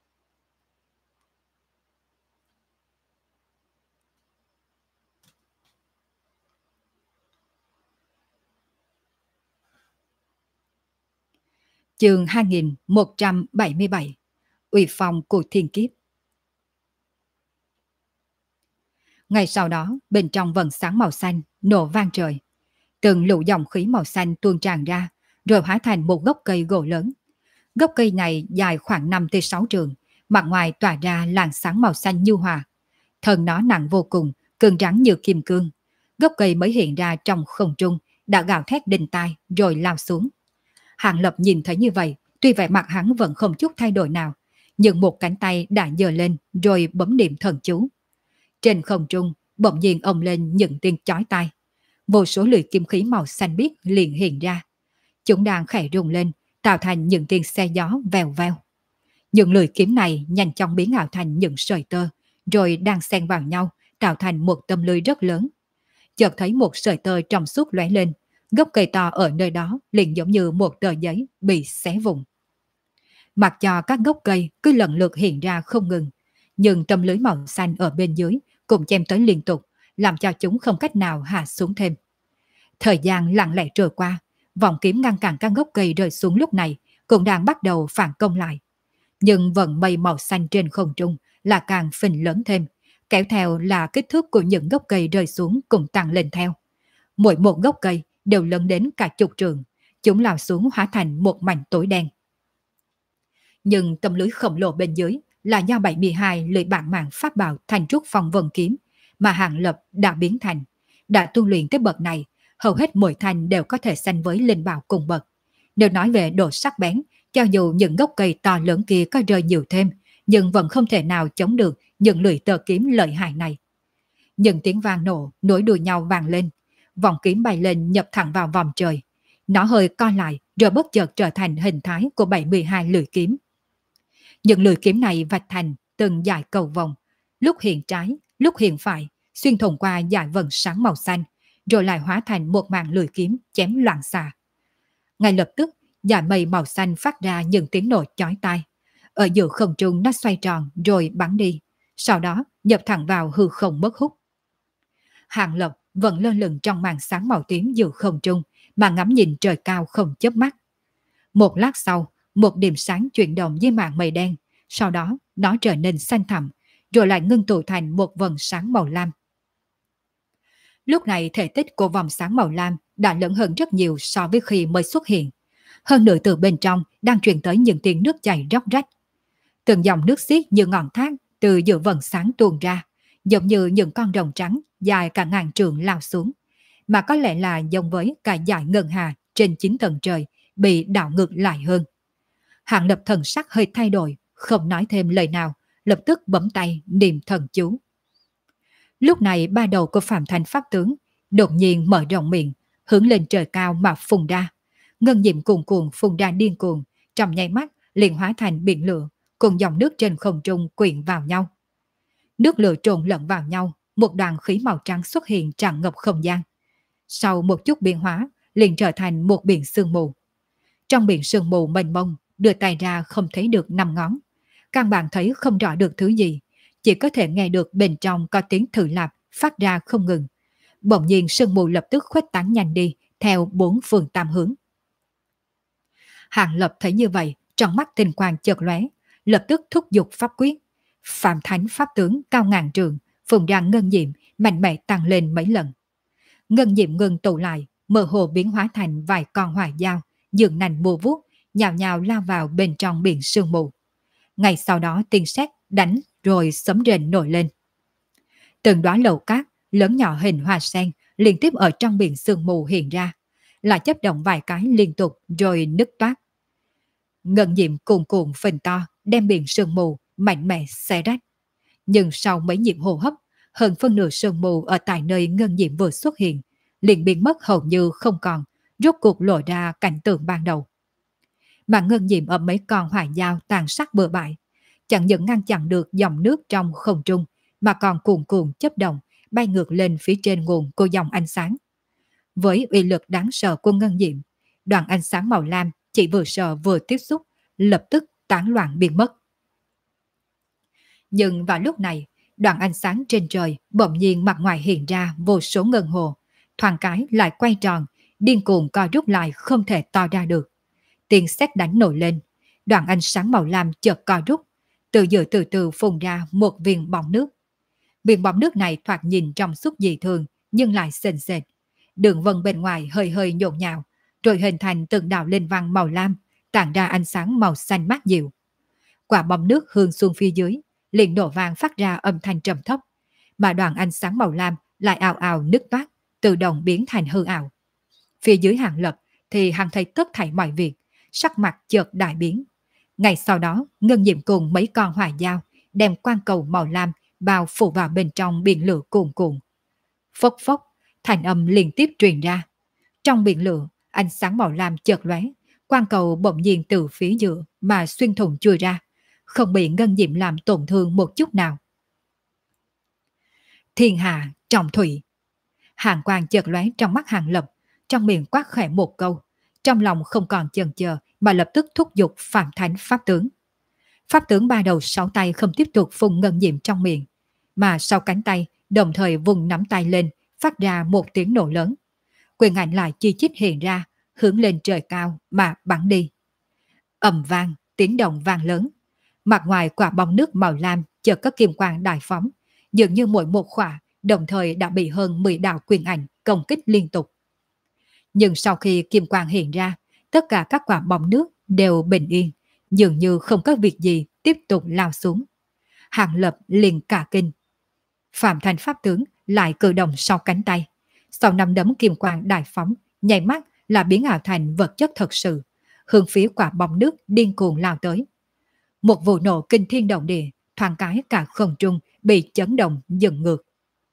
Chương 2177 Uy phong của thiên kiếp. Ngay sau đó, bên trong vầng sáng màu xanh nổ vang trời. Từng lũ dòng khí màu xanh tuôn tràn ra, rồi hóa thành một gốc cây gỗ lớn. Gốc cây này dài khoảng 5-6 trường, mặt ngoài tỏa ra làn sáng màu xanh nhu hòa. Thân nó nặng vô cùng, cứng rắn như kim cương. Gốc cây mới hiện ra trong không trung, đã gào thét đinh tai rồi lao xuống. Hàng Lập nhìn thấy như vậy, tuy vẻ mặt hắn vẫn không chút thay đổi nào, nhưng một cánh tay đã giơ lên rồi bấm niệm thần chú. Trên không trung, bỗng nhiên ông lên những tiếng chói tai. Vô số lưỡi kim khí màu xanh biếc liền hiện ra. Chúng đang khẽ rung lên, tạo thành những tiếng xe gió vèo vèo. Những lưỡi kiếm này nhanh chóng biến ảo thành những sợi tơ, rồi đang xen vào nhau, tạo thành một tấm lưới rất lớn. Chợt thấy một sợi tơ trong suốt lóe lên, gốc cây to ở nơi đó liền giống như một tờ giấy bị xé vụn. Mặc cho các gốc cây cứ lần lượt hiện ra không ngừng, nhưng tấm lưới màu xanh ở bên dưới cũng chém tới liên tục, làm cho chúng không cách nào hạ xuống thêm. Thời gian lặng lẽ trôi qua, vòng kiếm ngăn cản các gốc cây rơi xuống lúc này cũng đang bắt đầu phản công lại. Nhưng vận mây màu xanh trên không trung là càng phình lớn thêm, kéo theo là kích thước của những gốc cây rơi xuống cũng tăng lên theo. Mỗi một gốc cây đều lớn đến cả chục trượng, chúng lao xuống hóa thành một mảnh tối đen. Nhưng tấm lưới khổng lồ bên dưới là do 72 lưỡi bản mạng pháp bảo thành trúc phong vân kiếm mà Hàng Lập đã biến thành. Đã tu luyện tới bậc này, hầu hết mỗi thanh đều có thể sánh với linh bảo cùng bậc. Nếu nói về độ sắc bén, cho dù những gốc cây to lớn kia có rơi nhiều thêm, nhưng vẫn không thể nào chống được những lưỡi tơ kiếm lợi hại này. Những tiếng vang nổ nối đuôi nhau vang lên, vòng kiếm bay lên nhập thẳng vào vòng trời. Nó hơi co lại rồi bất chợt trở thành hình thái của 72 lưỡi kiếm. Những lưỡi kiếm này vạch thành từng dải cầu vòng, lúc hiện trái, lúc hiện phải, xuyên thủng qua dải vầng sáng màu xanh, rồi lại hóa thành một màn lưỡi kiếm chém loạn xạ. Ngay lập tức, dải mây màu xanh phát ra những tiếng nổ chói tai. Ở giữa không trung nó xoay tròn rồi bắn đi, sau đó nhập thẳng vào hư không mất hút. Hàng Lập vẫn lơ lửng trong màn sáng màu tím giữa không trung mà ngắm nhìn trời cao không chớp mắt. Một lát sau, một điểm sáng chuyển động dưới màn mây đen, sau đó nó trở nên xanh thẳm, rồi lại ngưng tụ thành một vầng sáng màu lam. Lúc này thể tích của vòng sáng màu lam đã lớn hơn rất nhiều so với khi mới xuất hiện. Hơn nữa từ bên trong đang truyền tới những tiếng nước chảy róc rách. Từng dòng nước xiết như ngọn thác từ giữa vầng sáng tuôn ra, giống như những con rồng trắng dài cả ngàn trượng lao xuống, mà có lẽ là giống với cả dải ngân hà trên 9 tầng trời bị đảo ngược lại hơn. Hàng Lập thần sắc hơi thay đổi, không nói thêm lời nào, lập tức bấm tay niệm thần chú. Lúc này ba đầu của Phạm Thành Pháp tướng đột nhiên mở rộng miệng, hướng lên trời cao mà phun ra. Ngân diệm cuồn cuộn phun ra điên cuồng, trong nháy mắt liền hóa thành biển lửa, cùng dòng nước trên không trung quyện vào nhau. Nước lửa trộn lẫn vào nhau, một đoàn khí màu trắng xuất hiện tràn ngập không gian. Sau một chút biến hóa, liền trở thành một biển sương mù. Trong biển sương mù mênh mông, đưa tay ra không thấy được 5 ngón. Căn bản thấy không rõ được thứ gì, chỉ có thể nghe được bên trong có tiếng thử lạp phát ra không ngừng. Bỗng nhiên sương mù lập tức khuếch tán nhanh đi theo 4 phương tám hướng. Hàng Lập thấy như vậy, trong mắt tinh quang chợt lóe, lập tức thúc giục pháp quyết. Phạm Thánh pháp tướng cao ngàn trường, phun ra ngân diệm mạnh mẽ tăng lên mấy lần. Ngân diệm ngừng tụ lại, mơ hồ biến hóa thành vài con hỏa dao, dường nành mùa vuốt, nhào nhào lao vào bên trong biển sương mù. Ngay sau đó tiếng sét đánh rồi sấm rền nổi lên. Từng đóa lầu cát lớn nhỏ hình hoa sen liên tiếp ở trong biển sương mù hiện ra, là chấp động vài cái liên tục rồi nứt toát. Ngân diệm cuồn cuộn phình to, đem biển sương mù mạnh mẽ xé rách. Nhưng sau mấy nhịp hô hấp, hơn phân nửa sương mù ở tại nơi ngân diệm vừa xuất hiện, liền biến mất hầu như không còn, rốt cuộc lộ ra cảnh tượng ban đầu. Mà ngân diệm ở mấy con hỏa dao tàn sát bừa bãi, chẳng những ngăn chặn được dòng nước trong không trung, mà còn cuồn cuộn chấp động, bay ngược lên phía trên nguồn của dòng ánh sáng. Với uy lực đáng sợ của ngân diệm, đoàn ánh sáng màu lam chỉ vừa sợ vừa tiếp xúc, lập tức tán loạn biến mất. Nhưng vào lúc này, đoàn ánh sáng trên trời bỗng nhiên mặt ngoài hiện ra vô số ngân hồ, thoáng cái lại quay tròn, điên cuồng co rút lại không thể to ra được. Tiếng sét đánh nổi lên, đoàn ánh sáng màu lam chợt co rút, từ giữa từ từ phun ra một viên bọt nước. Viên bọt nước này thoạt nhìn trong suốt dị thường, nhưng lại sền sệt. Đường vân bên ngoài hơi hơi nhộn nhạo, rồi hình thành từng đạo lên văn màu lam, tản ra ánh sáng màu xanh mát dịu. Quả bọt nước hương xuống phía dưới, liền nổ vang phát ra âm thanh trầm thấp, mà đoàn ánh sáng màu lam lại ào ào nứt toát, tự động biến thành hư ảo. Phía dưới Hàng Lập thì hắn thấy tất thảy mọi việc, sắc mặt chợt đại biến. Ngày sau đó, Ngân Diệm cùng mấy con hỏa dao đem quang cầu màu lam bao phủ vào bên trong biển lửa cuồn cuộn. Phốc phốc, thành âm liên tiếp truyền ra. Trong biển lửa, ánh sáng màu lam chợt lóe, quang cầu bỗng nhiên từ phía giữa mà xuyên thủng chui ra, không bị Ngân Diệm làm tổn thương một chút nào. Thiên hạ trọng thủy. Hàng quang chợt lóe trong mắt Hàng Lập, trong miệng quát khẽ một câu, trong lòng không còn chần chờ mà lập tức thúc giục Phạm Thánh Pháp Tướng. Pháp Tướng ba đầu sáu tay không tiếp tục phun Ngân Diệm trong miệng, mà sau cánh tay đồng thời vùng nắm tay lên, phát ra một tiếng nổ lớn. Quyền ảnh lại chi chít hiện ra, hướng lên trời cao mà bắn đi. Ầm vang, tiếng động vang lớn. Mặt ngoài quả bóng nước màu lam chợt có kim quang đại phóng, dường như mỗi một khỏa đồng thời đã bị hơn 10 đạo quyền ảnh công kích liên tục. Nhưng sau khi kim quang hiện ra, tất cả các quả bóng nước đều bình yên, dường như không có việc gì tiếp tục lao xuống. Hàng Lập liền cả kinh. Phạm Thành Pháp Tướng lại cử động sau cánh tay. Sau năm đấm kim quang đại phóng, nhảy mắt là biến ảo thành vật chất thật sự, hướng phía quả bóng nước điên cuồng lao tới. Một vụ nổ kinh thiên động địa, thoáng cái cả không trung bị chấn động dừng ngược.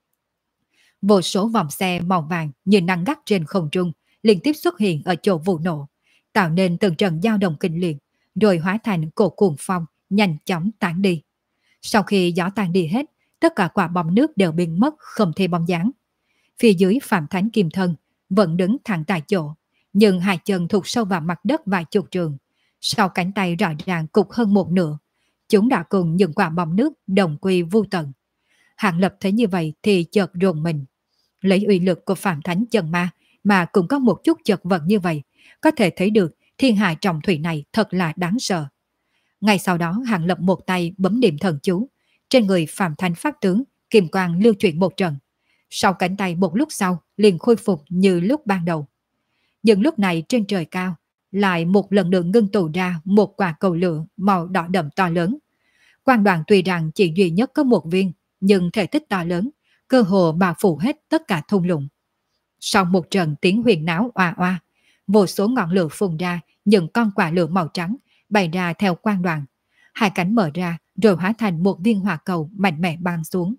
Vô số vòng xe màu vàng như nắng gắt trên không trung liên tiếp xuất hiện ở chỗ vụ nổ, tạo nên từng trận dao động kinh liệt, rồi hóa thành cổ cuồng phong nhanh chóng tản đi. Sau khi gió tan đi hết, tất cả quả bom nước đều biến mất không thấy bóng dáng. Phía dưới Phạm Thánh Kim Thân vẫn đứng thẳng tại chỗ, nhưng hai chân thụt sâu vào mặt đất vài chục trường. Sau cánh tay rõ ràng cục hơn một nửa, chúng đã cùng những quả bom nước đồng quy vu tận. Hàng Lập thấy như vậy thì chợt rùng mình. Lấy uy lực của Phạm Thánh chân ma mà cũng có một chút chật vật như vậy, có thể thấy được thiên hạ trọng thủy này thật là đáng sợ. Ngay sau đó Hàng Lập một tay bấm niệm thần chú, trên người Phạm Thánh Pháp Tướng kim quang lưu chuyển một trận. Sau cánh tay một lúc sau liền khôi phục như lúc ban đầu. Nhưng lúc này trên trời cao lại một lần nữa ngưng tụ ra một quả cầu lửa màu đỏ đậm to lớn. Quang đoàn tuy rằng chỉ duy nhất có một viên, nhưng thể tích to lớn, cơ hồ bao phủ hết tất cả thung lũng. Sau một trận tiếng huyền náo oa oa, vô số ngọn lửa phun ra, những con quả lửa màu trắng bày ra theo quang đoàn. Hai cánh mở ra rồi hóa thành một viên hỏa cầu mạnh mẽ băng xuống.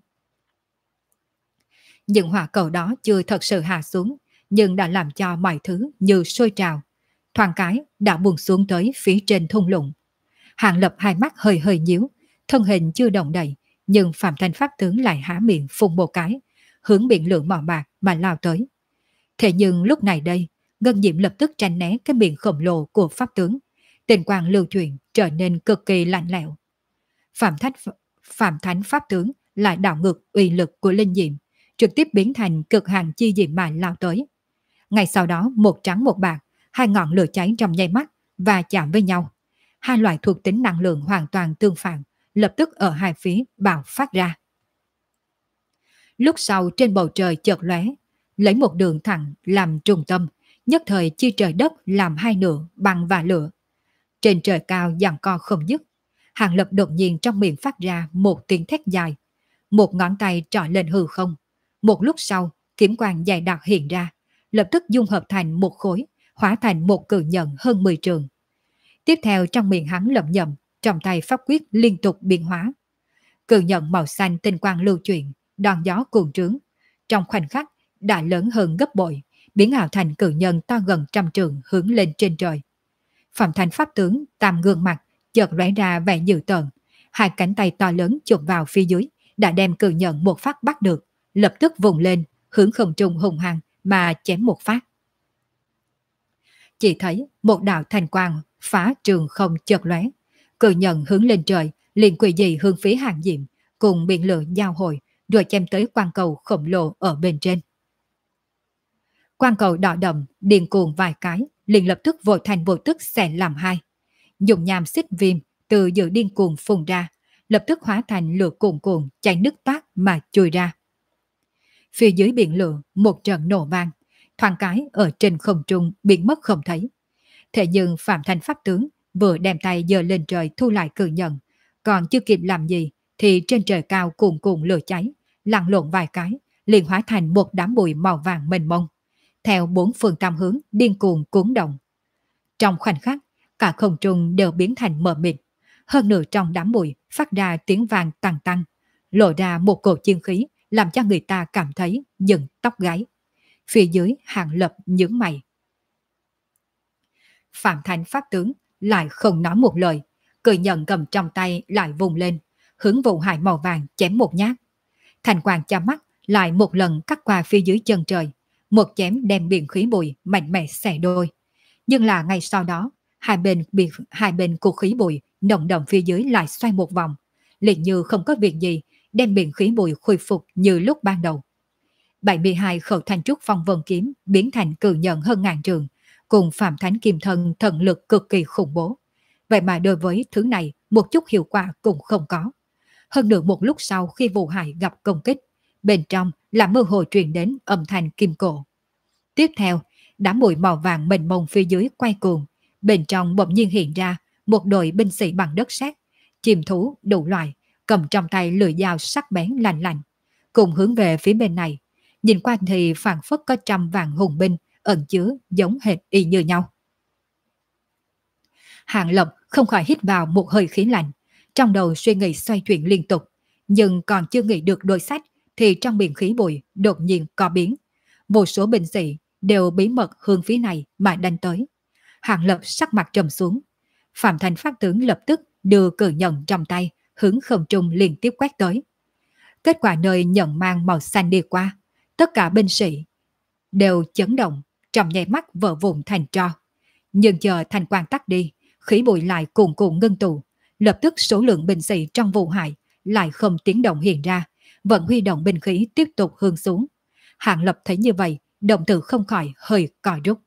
Những hỏa cầu đó chưa thật sự hạ xuống, nhưng đã làm cho mọi thứ như sôi trào. Thoáng cái đã buông xuống tới phía trên thung lũng. Hàng Lập hai mắt hơi hơi nhíu, thân hình chưa động đậy, nhưng Phạm Thanh Pháp Tướng lại há miệng phun một cái, hướng biển lửa màu bạc mà lao tới. Thế nhưng lúc này đây, Ngân Diệm lập tức tránh né cái miệng khổng lồ của Pháp Tướng. Tình quang lưu chuyển trở nên cực kỳ lạnh lẽo. Phạm Thánh Pháp Tướng lại đảo ngược uy lực của Linh Diệm, trực tiếp biến thành cực hạn chi diệm mà lao tới. Ngay sau đó một trắng một bạc, hai ngọn lửa cháy trong nháy mắt và chạm với nhau. Hai loại thuộc tính năng lượng hoàn toàn tương phản, lập tức ở hai phía bạo phát ra. Lúc sau trên bầu trời chợt lóe, lấy một đường thẳng làm trung tâm, nhất thời chia trời đất làm hai nửa bằng và lửa. Trên trời cao giằng co không dứt, Hàng Lập đột nhiên trong miệng phát ra một tiếng thét dài, một ngón tay trỏ lên hư không. Một lúc sau, kiếm quang dài đặc hiện ra, lập tức dung hợp thành một khối, hóa thành một cự nhận hơn 10 trường. Tiếp theo trong miệng hắn lẩm nhẩm, trong tay pháp quyết liên tục biến hóa. Cự nhận màu xanh tinh quang lưu chuyển, đòn gió cuồng trướng. Trong khoảnh khắc đã lớn hơn gấp bội, biến ảo thành cự nhân to gần trăm trường hướng lên trên trời. Phạm Thành pháp tướng tam gương mặt chợt lóe ra vẻ dữ tợn, hai cánh tay to lớn chụp vào phía dưới, đã đem cự nhận một phát bắt được, lập tức vùng lên, hướng không trung hùng hăng mà chém một phát. Chỉ thấy một đạo thành quang phá trường không chợt lóe, cự nhận hướng lên trời, liền quỷ dị hướng phía Hàng Diệm, cùng biển lửa giao hồi, rồi chém tới quang cầu khổng lồ ở bên trên. Quang cầu đỏ đậm điên cuồng vài cái, liền lập tức vội thành vô tức xẻ làm hai. Dùng nham xích viêm từ giữa điên cuồng phun ra, lập tức hóa thành lửa cuồn cuộn cháy nứt toát mà chui ra. Phía dưới biển lửa một trận nổ vang, thoáng cái ở trên không trung biến mất không thấy. Thế nhưng Phạm Thành pháp tướng vừa đem tay giơ lên trời thu lại cự nhận, còn chưa kịp làm gì thì trên trời cao cuồn cuộn lửa cháy, lăn lộn vài cái, liền hóa thành một đám bụi màu vàng mênh mông, theo bốn phương tam hướng điên cuồng cuốn động. Trong khoảnh khắc, cả không trung đều biến thành mờ mịt, hơn nữa trong đám bụi phát ra tiếng vàng tăng tăng, lộ ra một cổ chiến khí làm cho người ta cảm thấy dựng tóc gáy. Phía dưới Hàng Lập nhướng mày. Phạm Thành pháp tướng lại không nói một lời, cự nhận cầm trong tay lại vùng lên, hướng vụ hải màu vàng chém một nhát. Thành quang cho mắt lại một lần cắt qua phía dưới chân trời, một chém đem biển khí bụi mạnh mẽ xẻ đôi. Nhưng là ngay sau đó, hai bên của khí bụi nồng đậm phía dưới lại xoay một vòng, liền như không có việc gì, đem biển khí bụi khôi phục như lúc ban đầu. 72 khẩu thanh trúc phong vân kiếm biến thành cự nhận hơn ngàn trường, cùng Phạm Thánh Kim Thân thần lực cực kỳ khủng bố. Vậy mà đối với thứ này một chút hiệu quả cũng không có. Hơn nữa một lúc sau khi vụ hải gặp công kích, bên trong là mơ hồ truyền đến âm thanh kim cổ. Tiếp theo, đám bụi màu vàng mênh mông phía dưới quay cuồng, bên trong bỗng nhiên hiện ra một đội binh sĩ bằng đất sét, chim thú đủ loại, cầm trong tay lưỡi dao sắc bén lạnh lạnh, cùng hướng về phía bên này. Nhìn qua thì phảng phất có trăm vạn hùng binh ẩn chứa giống hệt y như nhau. Hàng Lập không khỏi hít vào một hơi khí lạnh, trong đầu suy nghĩ xoay chuyển liên tục, nhưng còn chưa nghĩ được đối sách thì trong biển khí bụi đột nhiên có biến. Vô số binh sĩ đều bí mật hướng phía này mà đánh tới. Hàng Lập sắc mặt trầm xuống. Phạm Thành pháp tướng lập tức đưa cự nhận trong tay hướng không trung liên tiếp quét tới. Kết quả nơi nhận mang màu xanh đi qua, tất cả binh sĩ đều chấn động, trong nháy mắt vỡ vụn thành tro. Nhưng chờ thành quang tắt đi, khí bụi lại cuồn cuộn ngưng tụ, lập tức số lượng binh sĩ trong vụ hải lại không tiếng động hiện ra, vẫn huy động binh khí tiếp tục hướng xuống. Hàng Lập thấy như vậy, động tử không khỏi hơi còi rút.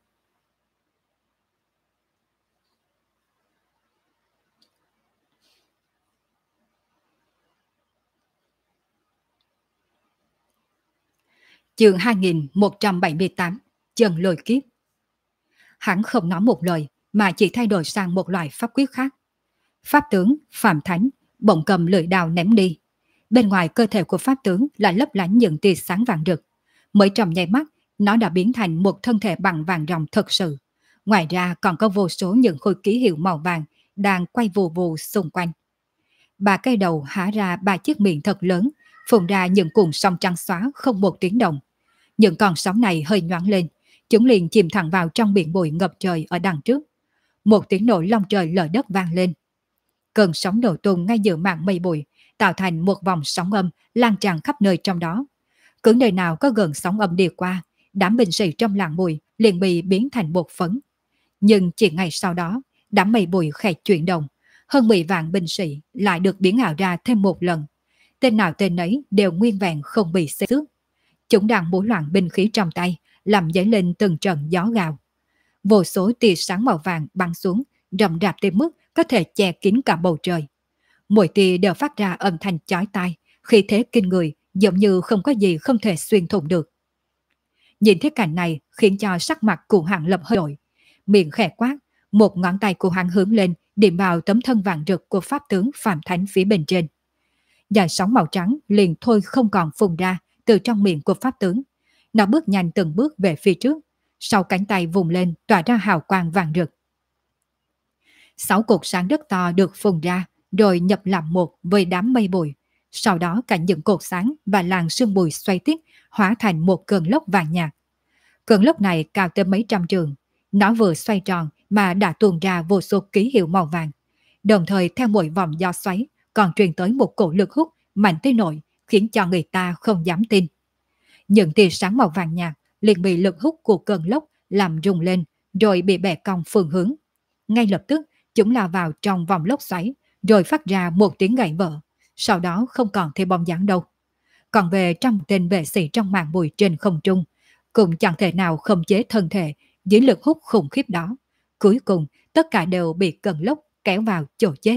Chương 2178, Chân Lôi Kiếp. Hắn không nói một lời mà chỉ thay đổi sang một loại pháp quyết khác. Pháp tướng Phạm Thánh bỗng cầm lưỡi đao ném đi. Bên ngoài cơ thể của pháp tướng là lấp lánh những tia sáng vàng rực. Mới trong nháy mắt, nó đã biến thành một thân thể bằng vàng ròng thật sự. Ngoài ra còn có vô số những khối ký hiệu màu vàng đang quay vù vù xung quanh. Ba cây đầu há ra ba chiếc miệng thật lớn, phun ra những cuộn sóng trắng xóa không một tiếng động. Những con sóng này hơi nhoáng lên, chúng liền chìm thẳng vào trong biển bụi ngập trời ở đằng trước. Một tiếng nổ long trời lở đất vang lên. Cơn sóng nổ tung ngay giữa màn mây bụi, tạo thành một vòng sóng âm lan tràn khắp nơi trong đó. Cứ nơi nào có gần sóng âm đi qua, đám binh sĩ trong làng bụi liền bị biến thành bột phấn. Nhưng chỉ ngày sau đó, đám mây bụi khẽ chuyển động, hơn 10 vạn binh sĩ lại được biến ảo ra thêm một lần. Tên nào tên ấy đều nguyên vẹn không bị xé xước. Chúng đang múa loạn binh khí trong tay, làm dấy lên từng trận gió gào. Vô số tia sáng màu vàng bắn xuống, rậm rạp tới mức có thể che kín cả bầu trời. Mỗi tia đều phát ra âm thanh chói tai, khí thế kinh người, giống như không có gì không thể xuyên thủng được. Nhìn thấy cảnh này khiến cho sắc mặt của Hàng Lập hơi đổi. Miệng khẽ quát, một ngón tay của hắn hướng lên, điểm vào tấm thân vàng rực của pháp tướng Phạm Thánh phía bên trên. Dải sóng màu trắng liền thôi không còn phun ra từ trong miệng của pháp tướng. Nó bước nhanh từng bước về phía trước, sau cánh tay vùng lên tỏa ra hào quang vàng rực. 6 cột sáng rất to được phun ra, rồi nhập làm một với đám mây bụi. Sau đó cả những cột sáng và làn sương mù xoay tít hóa thành một cơn lốc vàng nhạt. Cơn lốc này cao tới mấy trăm trượng. Nó vừa xoay tròn mà đã tuôn ra vô số ký hiệu màu vàng. Đồng thời theo mỗi vòng gió xoáy còn truyền tới một cổ lực hút mạnh tới nỗi khiến cho người ta không dám tin. Những tia sáng màu vàng nhạt liền bị lực hút của cơn lốc làm rung lên, rồi bị bẻ cong phương hướng. Ngay lập tức chúng lao vào trong vòng lốc xoáy, rồi phát ra một tiếng gãy vỡ. Sau đó không còn thấy bóng dáng đâu. Còn về trong tên vệ sĩ trong màn bụi trên không trung, cũng chẳng thể nào khống chế thân thể dưới lực hút khủng khiếp đó. Cuối cùng tất cả đều bị cơn lốc kéo vào chỗ chết.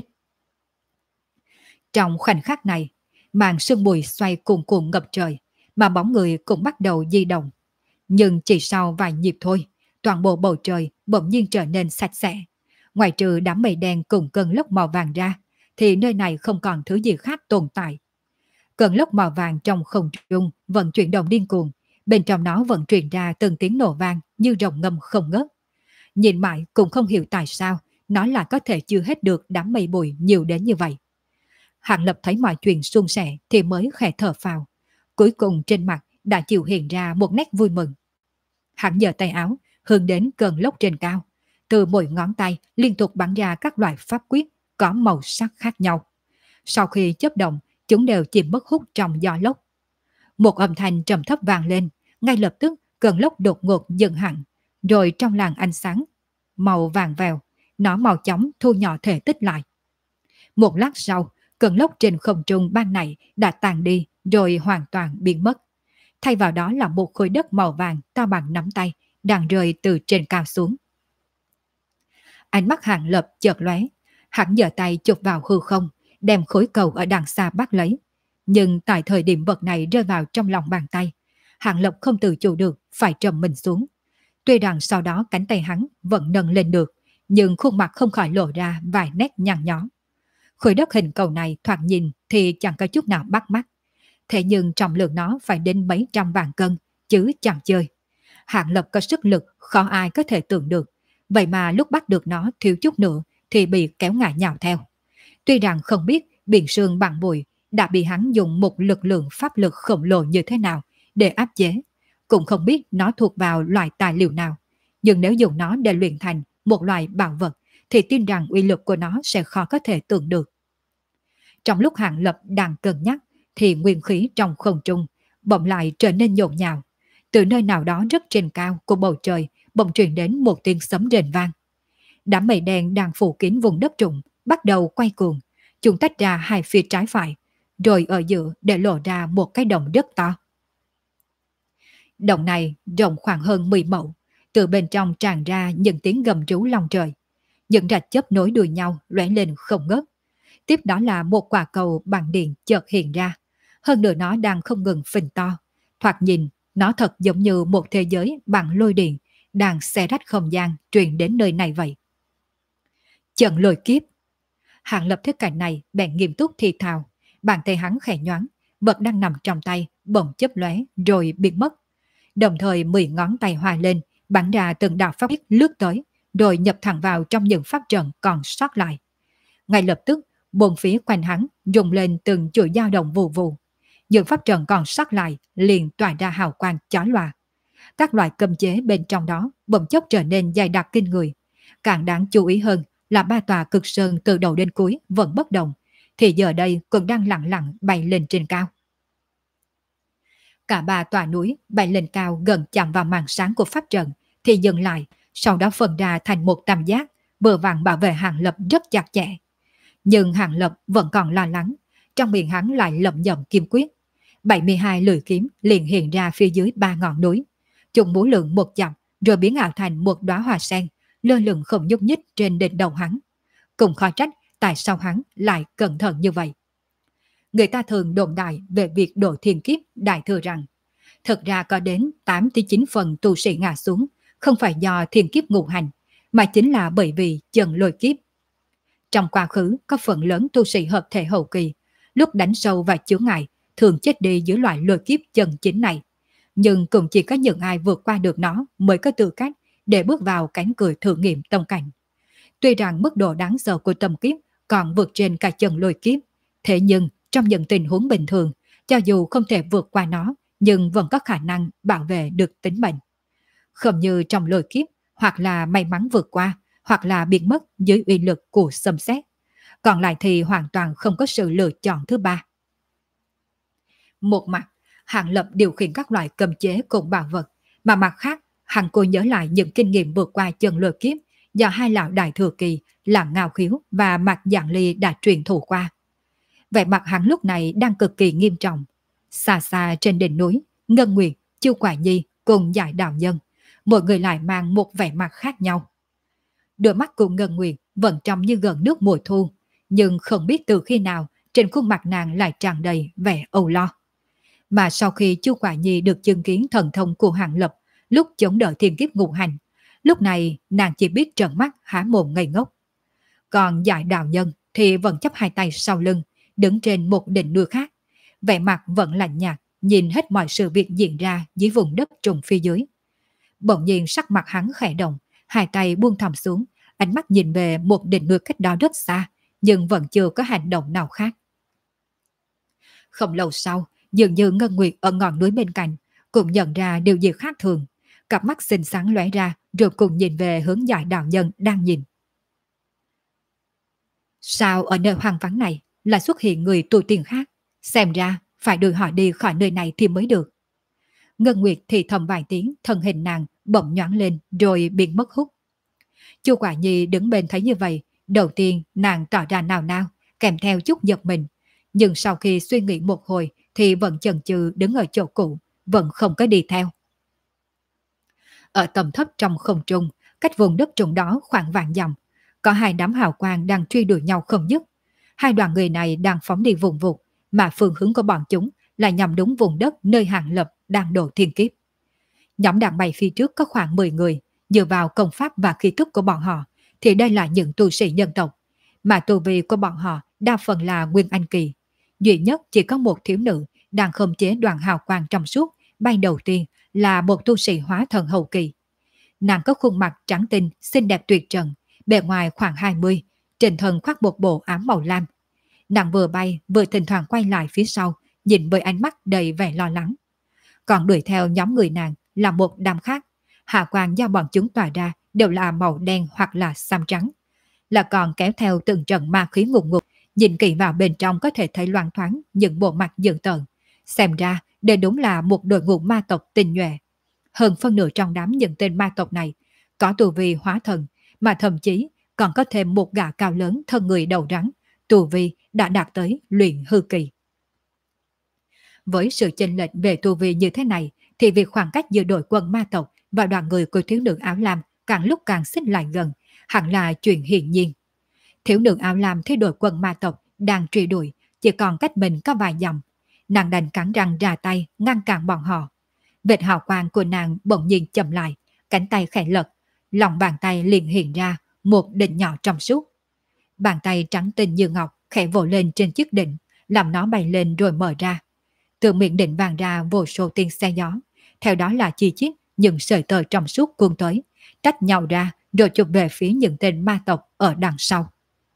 Trong khoảnh khắc này, màn sương mù xoay cuồn cuộn ngập trời, mà bóng người cũng bắt đầu di động. Nhưng chỉ sau vài nhịp thôi, toàn bộ bầu trời bỗng nhiên trở nên sạch sẽ. Ngoài trừ đám mây đen cùng cơn lốc màu vàng ra, thì nơi này không còn thứ gì khác tồn tại. Cơn lốc màu vàng trong không trung vẫn chuyển động điên cuồng, bên trong nó vẫn truyền ra từng tiếng nổ vang như rồng ngâm không ngớt. Nhìn mãi cũng không hiểu tại sao nó lại có thể chưa hết được đám mây bụi nhiều đến như vậy. Hạng Lập thấy mọi chuyện suôn sẻ thì mới khẽ thở phào. Cuối cùng trên mặt đã chịu hiện ra một nét vui mừng. Hắn giơ tay áo, hướng đến cơn lốc trên cao. Từ mỗi ngón tay liên tục bắn ra các loại pháp quyết có màu sắc khác nhau. Sau khi chớp động, chúng đều chìm mất hút trong gió lốc. Một âm thanh trầm thấp vang lên, ngay lập tức cơn lốc đột ngột dừng hẳn, rồi trong làn ánh sáng màu vàng vèo, nó mau chóng thu nhỏ thể tích lại. Một lát sau, cơn lốc trên không trung ban này đã tàn đi rồi hoàn toàn biến mất. Thay vào đó là một khối đất màu vàng to bằng nắm tay đang rơi từ trên cao xuống. Ánh mắt Hạng Lập chợt lóe, hắn giơ tay chụp vào hư không, đem khối cầu ở đằng xa bắt lấy. Nhưng tại thời điểm vật này rơi vào trong lòng bàn tay, Hạng Lập không tự chủ được phải trầm mình xuống. Tuy rằng sau đó cánh tay hắn vẫn nâng lên được, nhưng khuôn mặt không khỏi lộ ra vài nét nhăn nhó. Khối đất hình cầu này thoạt nhìn thì chẳng có chút nào bắt mắt. Thế nhưng trọng lượng nó phải đến mấy trăm vạn cân, chứ chẳng chơi. Hạng Lập có sức lực khó ai có thể tưởng được. Vậy mà lúc bắt được nó thiếu chút nữa thì bị kéo ngã nhào theo. Tuy rằng không biết biển sương bằng bụi đã bị hắn dùng một lực lượng pháp lực khổng lồ như thế nào để áp chế. Cũng không biết nó thuộc vào loại tài liệu nào. Nhưng nếu dùng nó để luyện thành một loại bảo vật thì tin rằng uy lực của nó sẽ khó có thể tưởng được. Trong lúc Hạng Lập đang cân nhắc thì nguyên khí trong không trung bỗng lại trở nên nhộn nhạo. Từ nơi nào đó rất trên cao của bầu trời bỗng truyền đến một tiếng sấm rền vang. Đám mây đen đang phủ kín vùng đất trũng bắt đầu quay cuồng, chúng tách ra hai phía trái phải, rồi ở giữa để lộ ra một cái động rất to. Động này rộng khoảng hơn 10 mẫu, từ bên trong tràn ra những tiếng gầm rú long trời. Những rạch chớp nối đuôi nhau lóe lên không ngớt. Tiếp đó là một quả cầu bằng điện chợt hiện ra, hơn nữa nó đang không ngừng phình to. Thoạt nhìn, nó thật giống như một thế giới bằng lôi điện đang xé rách không gian truyền đến nơi này vậy. Trận lôi kiếp. Hạng Lập thấy cảnh này bèn nghiêm túc thì thào, bàn tay hắn khẽ nhoáng, vật đang nằm trong tay bỗng chớp lóe rồi biến mất. Đồng thời 10 ngón tay hòa lên, bắn ra từng đạo pháp quyết lướt tới, rồi nhập thẳng vào trong những pháp trận còn sót lại. Ngay lập tức, bốn phía quanh hắn rung lên từng chuỗi dao động vù vù. Những pháp trận còn sót lại liền tỏa ra hào quang chói lòa. Các loại cấm chế bên trong đó bỗng chốc trở nên dày đặc kinh người. Càng đáng chú ý hơn là ba tòa cực sơn từ đầu đến cuối vẫn bất động, thì giờ đây cũng đang lặng lặng bay lên trên cao. Cả ba tòa núi bay lên cao gần chạm vào màn sáng của pháp trận thì dừng lại, sau đó phân ra thành một tam giác, vừa vặn bảo vệ Hạng Lập rất chặt chẽ. Nhưng Hạng Lập vẫn còn lo lắng, trong miệng hắn lại lẩm nhẩm kim quyết. 72 lưỡi kiếm liền hiện ra phía dưới ba ngọn núi. Chúng múa lượng một chậm rồi biến ảo thành một đóa hoa sen, lơ lửng không nhúc nhích trên đỉnh đầu hắn. Cũng khó trách tại sao hắn lại cẩn thận như vậy. Người ta thường đồn đại về việc độ thiên kiếp đại thừa rằng thực ra có đến 89 phần tu sĩ ngã xuống không phải do thiên kiếp ngũ hành, mà chính là bởi vì trận lôi kiếp. Trong quá khứ có phần lớn tu sĩ hợp thể hậu kỳ, lúc đánh sâu và chướng ngại thường chết đi dưới loại lôi kiếp chân chính này. nhưng cũng chỉ có những ai vượt qua được nó mới có tư cách để bước vào cánh cửa thử nghiệm tông cảnh. Tuy rằng mức độ đáng sợ của tâm kiếp còn vượt trên cả chân lôi kiếp, thế nhưng trong những tình huống bình thường, cho dù không thể vượt qua nó, nhưng vẫn có khả năng bảo vệ được tính mệnh. Không như trong lôi kiếp, hoặc là may mắn vượt qua, hoặc là biến mất dưới uy lực của xâm xét. Còn lại thì hoàn toàn không có sự lựa chọn thứ ba. Một mặt, Hàng Lập điều khiển các loại cầm chế cùng bảo vật, mà mặt khác, Hàng cô nhớ lại những kinh nghiệm vượt qua chân lôi kiếp do hai lão đại thừa kỳ là Ngao Khiếu và Mạc Giảng Ly đã truyền thụ qua. Vẻ mặt hắn lúc này đang cực kỳ nghiêm trọng. Xa xa trên đỉnh núi, Ngân Nguyệt, Chu Quả Nhi cùng Giải Đạo Nhân, mỗi người lại mang một vẻ mặt khác nhau. Đôi mắt của Ngân Nguyệt vẫn trong như gần nước mùa thu, nhưng không biết từ khi nào trên khuôn mặt nàng lại tràn đầy vẻ âu lo. Mà sau khi Chu Quả Nhi được chứng kiến thần thông của Hàng Lập lúc chống đỡ thiên kiếp ngũ hành, lúc này nàng chỉ biết trợn mắt há mồm ngây ngốc. Còn Giải Đạo Nhân thì vẫn chắp hai tay sau lưng, đứng trên một đỉnh núi khác, vẻ mặt vẫn lạnh nhạt, nhìn hết mọi sự việc diễn ra dưới vùng đất trùng phía dưới. Bỗng nhiên sắc mặt hắn khẽ động, hai tay buông thòng xuống, ánh mắt nhìn về một đỉnh núi cách đó rất xa, nhưng vẫn chưa có hành động nào khác. Không lâu sau, dường như Ngân Nguyệt ở ngọn núi bên cạnh cũng nhận ra điều gì khác thường, cặp mắt xinh sáng lóe ra, rồi cùng nhìn về hướng Giải Đạo Nhân đang nhìn. Sao ở nơi hoang vắng này lại xuất hiện người tu tiên khác? Xem ra phải đưa họ đi khỏi nơi này thì mới được. Ngân Nguyệt thì thầm vài tiếng, thân hình nàng bỗng nhoáng lên rồi biến mất hút. Chu Quả Nhi đứng bên thấy như vậy, đầu tiên nàng tỏ ra nào nao, kèm theo chút giật mình. Nhưng sau khi suy nghĩ một hồi thì vẫn chần chừ đứng ở chỗ cũ, vẫn không có đi theo. Ở tầm thấp trong không trung, cách vùng đất trũng đó khoảng vạn dặm, có hai đám hào quang đang truy đuổi nhau không dứt. Hai đoàn người này đang phóng đi vùng vụt, mà phương hướng của bọn chúng là nhằm đúng vùng đất nơi Hàng Lập đang đổ thiên kiếp. Nhóm đàn bay phía trước có khoảng 10 người, dựa vào công pháp và khí thức của bọn họ, thì đây là những tu sĩ nhân tộc, mà tu vi của bọn họ đa phần là Nguyên Anh kỳ. Duy nhất chỉ có một thiếu nữ đang khống chế đoàn hào quang trong suốt, bay đầu tiên là một tu sĩ hóa thần hậu kỳ. Nàng có khuôn mặt trắng tinh, xinh đẹp tuyệt trần, bề ngoài khoảng 20, trên thân khoác một bộ áo màu lam. Nàng vừa bay vừa thỉnh thoảng quay lại phía sau, nhìn với ánh mắt đầy vẻ lo lắng. Còn đuổi theo nhóm người nàng là một đám khác, hạ quang do bọn chúng tỏa ra đều là màu đen hoặc là xám trắng, là còn kéo theo từng trận ma khí ngục ngục. Nhìn kỹ vào bên trong có thể thấy loang thoáng những bộ mặt dữ tợn. Xem ra đây đúng là một đội ngũ ma tộc tinh nhuệ. Hơn phân nửa trong đám những tên ma tộc này có tu vi hóa thần, mà thậm chí còn có thêm một gã cao lớn thân người đầu rắn, tu vi đã đạt tới luyện hư kỳ. Với sự chênh lệch về tu vi như thế này, thì việc khoảng cách giữa đội quân ma tộc và đoàn người của thiếu nữ áo lam càng lúc càng xích lại gần, hẳn là chuyện hiển nhiên. Thiếu nữ áo lam thấy đội quân ma tộc đang truy đuổi, chỉ còn cách mình có vài dặm. Nàng đành cắn răng ra tay ngăn cản bọn họ. Vệt hào quang của nàng bỗng nhiên chậm lại, cánh tay khẽ lật, lòng bàn tay liền hiện ra một đỉnh nhỏ trong suốt. Bàn tay trắng tinh như ngọc khẽ vỗ lên trên chiếc đỉnh, làm nó bay lên rồi mở ra. Từ miệng đỉnh vàng ra vô số tia xe gió, theo đó là chi chít những sợi tơ trong suốt cuốn tới, tách nhau ra rồi chụp về phía những tên ma tộc ở đằng sau.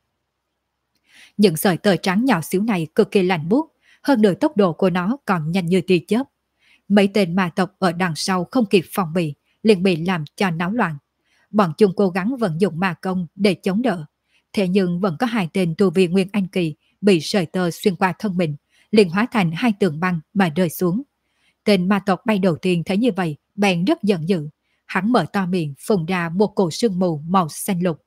Những sợi tơ trắng nhỏ xíu này cực kỳ lạnh buốt, hơn nữa tốc độ của nó còn nhanh như tia chớp. Mấy tên ma tộc ở đằng sau không kịp phòng bị, liền bị làm cho náo loạn. Bọn chúng cố gắng vận dụng ma công để chống đỡ, thế nhưng vẫn có hai tên tu vi Nguyên Anh kỳ bị sợi tơ xuyên qua thân mình, liền hóa thành hai tường băng mà rơi xuống. Tên ma tộc bay đầu tiên thấy như vậy, bèn rất giận dữ, hắn mở to miệng phun ra một cổ sương mù màu xanh lục.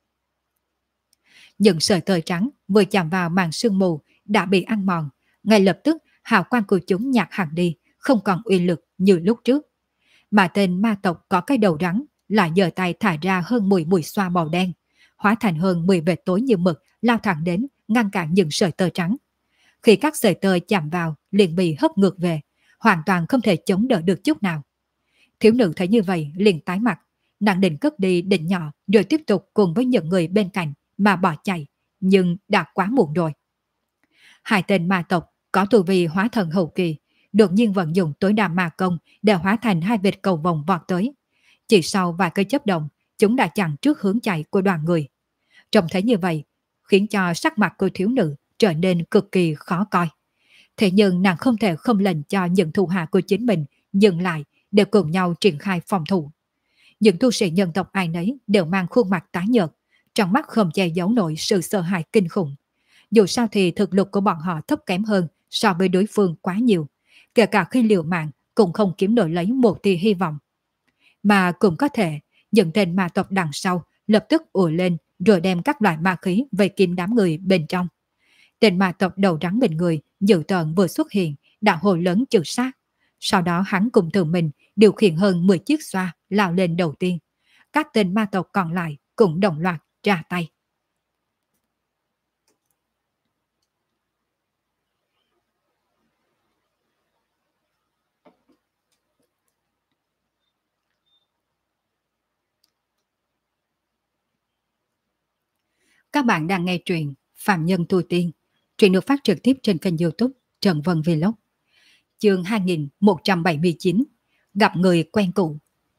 Những sợi tơ trắng vừa chạm vào màn sương mù đã bị ăn mòn, ngay lập tức hào quang của chúng nhạt hẳn đi, không còn uy lực như lúc trước. Mà tên ma tộc có cái đầu rắn lại giơ tay thả ra hơn 10 mũi xoa màu đen, hóa thành hơn 10 vệt tối như mực lao thẳng đến ngăn cản những sợi tơ trắng. Khi các sợi tơ chạm vào liền bị hất ngược về, hoàn toàn không thể chống đỡ được chút nào. Thiếu nữ thấy như vậy liền tái mặt, nàng định cất đi đỉnh nhỏ rồi tiếp tục cùng với những người bên cạnh mà bỏ chạy, nhưng đã quá muộn rồi. Hai tên ma tộc có tu vi hóa thần hậu kỳ, đột nhiên vận dụng tối đa ma công để hóa thành hai vệt cầu vồng vọt tới. Chỉ sau vài cây chớp động, chúng đã chặn trước hướng chạy của đoàn người. Trông thấy như vậy, khiến cho sắc mặt của thiếu nữ trở nên cực kỳ khó coi. Thế nhưng nàng không thể không lệnh cho những thủ hạ của chính mình dừng lại để cùng nhau triển khai phòng thủ. Những tu sĩ nhân tộc ai nấy đều mang khuôn mặt tái nhợt, trong mắt không che giấu nổi sự sợ hãi kinh khủng. Dù sao thì thực lực của bọn họ thấp kém hơn so với đối phương quá nhiều, kể cả khi liều mạng cũng không kiếm nổi lấy một tia hy vọng. Mà cũng có thể, những tên ma tộc đằng sau lập tức ùa lên rồi đem các loại ma khí về kim đám người bên trong. Tên ma tộc đầu rắn bên người dự tợn vừa xuất hiện đã hồ lớn trừ sát. Sau đó hắn cùng tự mình điều khiển hơn 10 chiếc xoa lao lên đầu tiên. Các tên ma tộc còn lại cũng đồng loạt ra tay. Các bạn đang nghe truyện Phạm Nhân Tu Tiên. Truyện được phát trực tiếp trên kênh YouTube Trần Vân Vlog. Chương 2179. Gặp người quen cũ.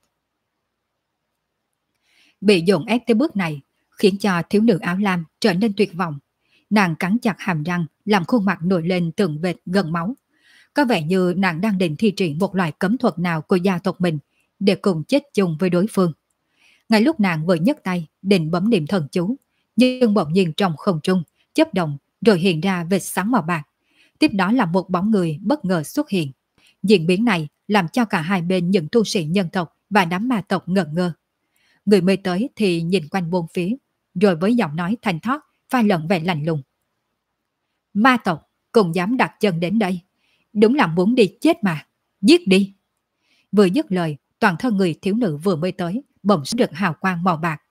Bị dồn ép tới bước này khiến cho thiếu nữ áo lam trở nên tuyệt vọng. Nàng cắn chặt hàm răng, làm khuôn mặt nổi lên từng vệt gần máu. Có vẻ như nàng đang định thi triển một loại cấm thuật nào của gia tộc mình để cùng chết chung với đối phương. Ngay lúc nàng vừa nhấc tay định bấm niệm thần chú, nhưng bỗng nhiên trong không trung chớp động rồi hiện ra vệt sáng màu bạc. Tiếp đó là một bóng người bất ngờ xuất hiện. Diễn biến này làm cho cả hai bên những tu sĩ nhân tộc và đám ma tộc ngẩn ngơ. Người mới tới thì nhìn quanh bốn phía, rồi với giọng nói thanh thoát pha lẫn vẻ lạnh lùng. Ma tộc cũng dám đặt chân đến đây, đúng là muốn đi chết mà, giết đi. Vừa dứt lời, toàn thân người thiếu nữ vừa mới tới bỗng được hào quang màu bạc.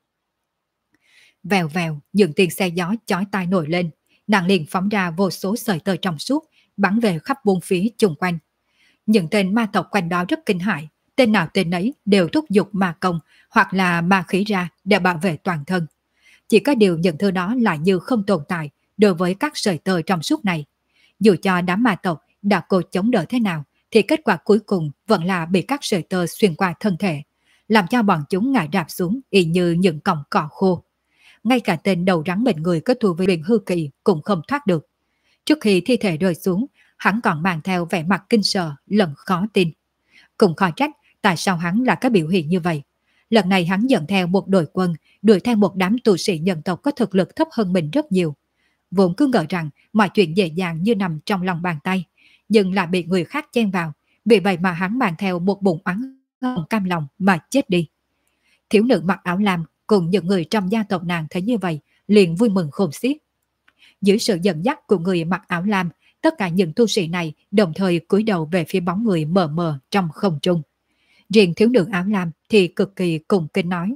Vèo vèo, những tiếng xe gió chói tai nổi lên, nàng liền phóng ra vô số sợi tơ trong suốt, bắn về khắp bốn phía chung quanh. Những tên ma tộc quanh đó rất kinh hãi, tên nào tên ấy đều thúc giục ma công hoặc là ma khí ra để bảo vệ toàn thân. Chỉ có điều những thứ đó lại như không tồn tại đối với các sợi tơ trong suốt này. Dù cho đám ma tộc đã cố chống đỡ thế nào, thì kết quả cuối cùng vẫn là bị các sợi tơ xuyên qua thân thể, làm cho bọn chúng ngã rạp xuống y như những cọng cỏ khô. Ngay cả tên đầu rắn bên người có thù với luyện hư kỳ cũng không thoát được. Trước khi thi thể rơi xuống, hắn còn mang theo vẻ mặt kinh sợ lẫn khó tin. Cũng khó trách tại sao hắn là cái biểu hiện như vậy. Lần này hắn dẫn theo một đội quân, đuổi theo một đám tu sĩ nhân tộc có thực lực thấp hơn mình rất nhiều. Vốn cứ ngờ rằng mọi chuyện dễ dàng như nằm trong lòng bàn tay, nhưng lại bị người khác chen vào. Vì vậy mà hắn mang theo một bụng oán không cam lòng mà chết đi. Thiếu nữ mặc áo lam cùng những người trong gia tộc nàng thấy như vậy, liền vui mừng khôn xiết. Dưới sự dẫn dắt của người mặc áo lam, tất cả những tu sĩ này đồng thời cúi đầu về phía bóng người mờ mờ trong không trung. Riêng thiếu nữ áo lam thì cực kỳ cùng kính nói: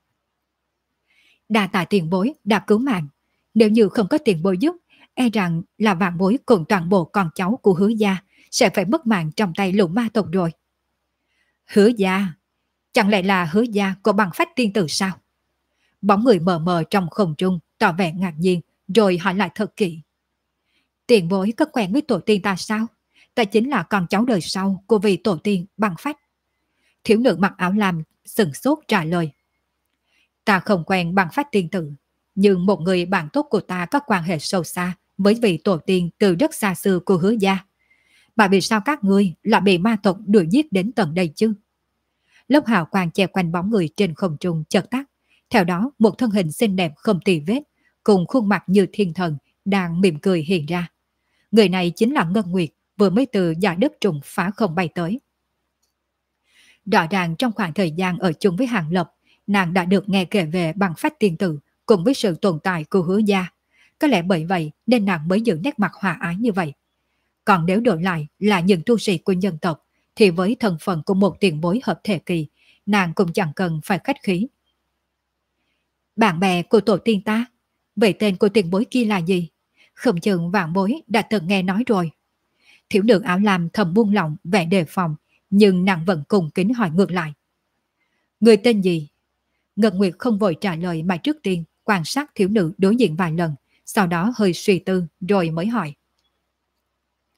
đa tạ tiền bối đã cứu mạng. Nếu như không có tiền bối giúp, e rằng là vạn bối cùng toàn bộ con cháu của Hứa gia sẽ phải mất mạng trong tay lũ ma tộc rồi. Hứa gia? Chẳng lẽ là Hứa gia của Bằng Phách tiên tử sao? Bóng người mờ mờ trong không trung tỏ vẻ ngạc nhiên, rồi hỏi lại thật kỹ: tiền bối có quen với tổ tiên ta sao? Ta chính là con cháu đời sau của vị tổ tiên Bằng Phách. Thiếu nữ mặc áo lam sừng sốt trả lời: ta không quen Bằng Phách tiên tử, nhưng một người bạn tốt của ta có quan hệ sâu xa với vị tổ tiên từ rất xa xưa của Hứa gia. Mà vì sao các ngươi lại bị ma tộc đuổi giết đến tận đây chứ? Lớp hào quang che quanh bóng người trên không trung chợt tắt. Theo đó một thân hình xinh đẹp không tì vết, cùng khuôn mặt như thiên thần đang mỉm cười hiện ra. Người này chính là Ngân Nguyệt, vừa mới từ dải đất trùng phá không bay tới. Rõ ràng trong khoảng thời gian ở chung với Hàng Lập, nàng đã được nghe kể về Bằng Phách tiên tử cùng với sự tồn tại của Hứa gia. Có lẽ bởi vậy nên nàng mới giữ nét mặt hòa ái như vậy. Còn nếu đổi lại là những tu sĩ của nhân tộc, thì với thân phận của một tiền bối hợp thể kỳ, nàng cũng chẳng cần phải khách khí. Bạn bè của tổ tiên ta, vậy tên của tiền bối kia là gì? Không chừng vạn bối đã từng nghe nói rồi. Thiếu nữ áo lam thầm buông lỏng vẻ đề phòng, nhưng nàng vẫn cùng kính hỏi ngược lại: người tên gì? Ngân Nguyệt không vội trả lời mà trước tiên quan sát thiếu nữ đối diện vài lần, sau đó hơi suy tư rồi mới hỏi: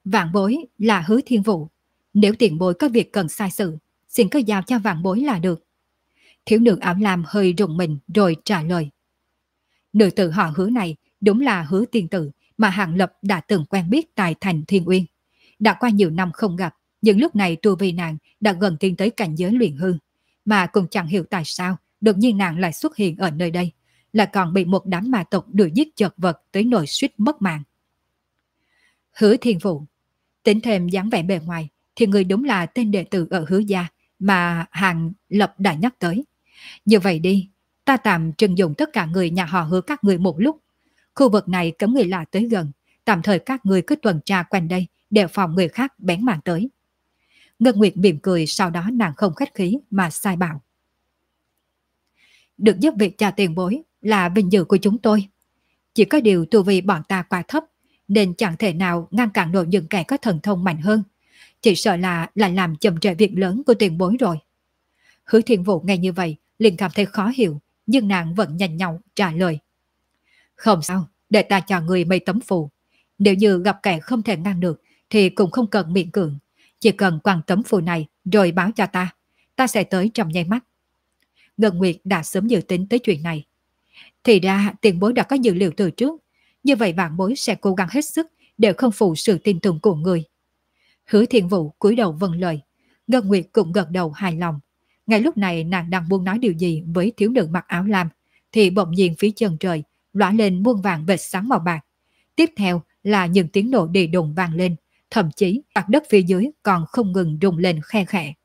Vạn bối là Hứa Thiên Vũ. Nếu tiền bối có việc cần sai sự, xin cứ giao cho vạn bối là được. Thiếu nữ áo lam hơi rùng mình rồi trả lời. Nữ tử họ Hứa này đúng là Hứa tiên tử mà Hàng Lập đã từng quen biết tại thành Thiên Uyên. Đã qua nhiều năm không gặp, nhưng lúc này tu vi nàng đã gần tiến tới cảnh giới luyện hư. Mà cũng chẳng hiểu tại sao đột nhiên nàng lại xuất hiện ở nơi đây, lại còn bị một đám ma tộc đuổi giết chật vật tới nỗi suýt mất mạng. Hứa Thiên Vũ, tính thêm dáng vẻ bề ngoài thì người đúng là tên đệ tử ở Hứa gia mà Hàng Lập đã nhắc tới. Như vậy đi, ta tạm trừng dụng tất cả người nhà họ Hứa các người một lúc. Khu vực này cấm người lạ tới gần, tạm thời các người cứ tuần tra quanh đây, đề phòng người khác bén mảng tới. Ngân Nguyệt mỉm cười, sau đó nàng không khách khí mà sai bảo. Được giúp việc cho tiền bối là vinh dự của chúng tôi. Chỉ có điều tu vi bọn ta quá thấp, nên chẳng thể nào ngăn cản nổi những kẻ có thần thông mạnh hơn. Chỉ sợ là làm chậm trễ việc lớn của tiền bối rồi. Hứa Thiên Vũ nghe như vậy, liền cảm thấy khó hiểu, nhưng nàng vẫn nhanh nhậu trả lời. Không sao, để ta cho người mấy tấm phù. Nếu như gặp kẻ không thể ngăn được, thì cũng không cần miễn cưỡng. Chỉ cần quăng tấm phù này rồi báo cho ta sẽ tới trong nháy mắt. Ngân Nguyệt đã sớm dự tính tới chuyện này. Thì ra tiền bối đã có dự liệu từ trước, như vậy vạn bối sẽ cố gắng hết sức để không phụ sự tin tưởng của người. Hứa Thiên Vũ cúi đầu vâng lời, Ngân Nguyệt cũng gật đầu hài lòng. Ngay lúc này nàng đang muốn nói điều gì với thiếu nữ mặc áo lam, thì bỗng nhiên phía chân trời lóe lên muôn vàng vệt sáng màu bạc. Tiếp theo là những tiếng nổ đi đùng vang lên, thậm chí mặt đất phía dưới còn không ngừng rung lên khe khẽ.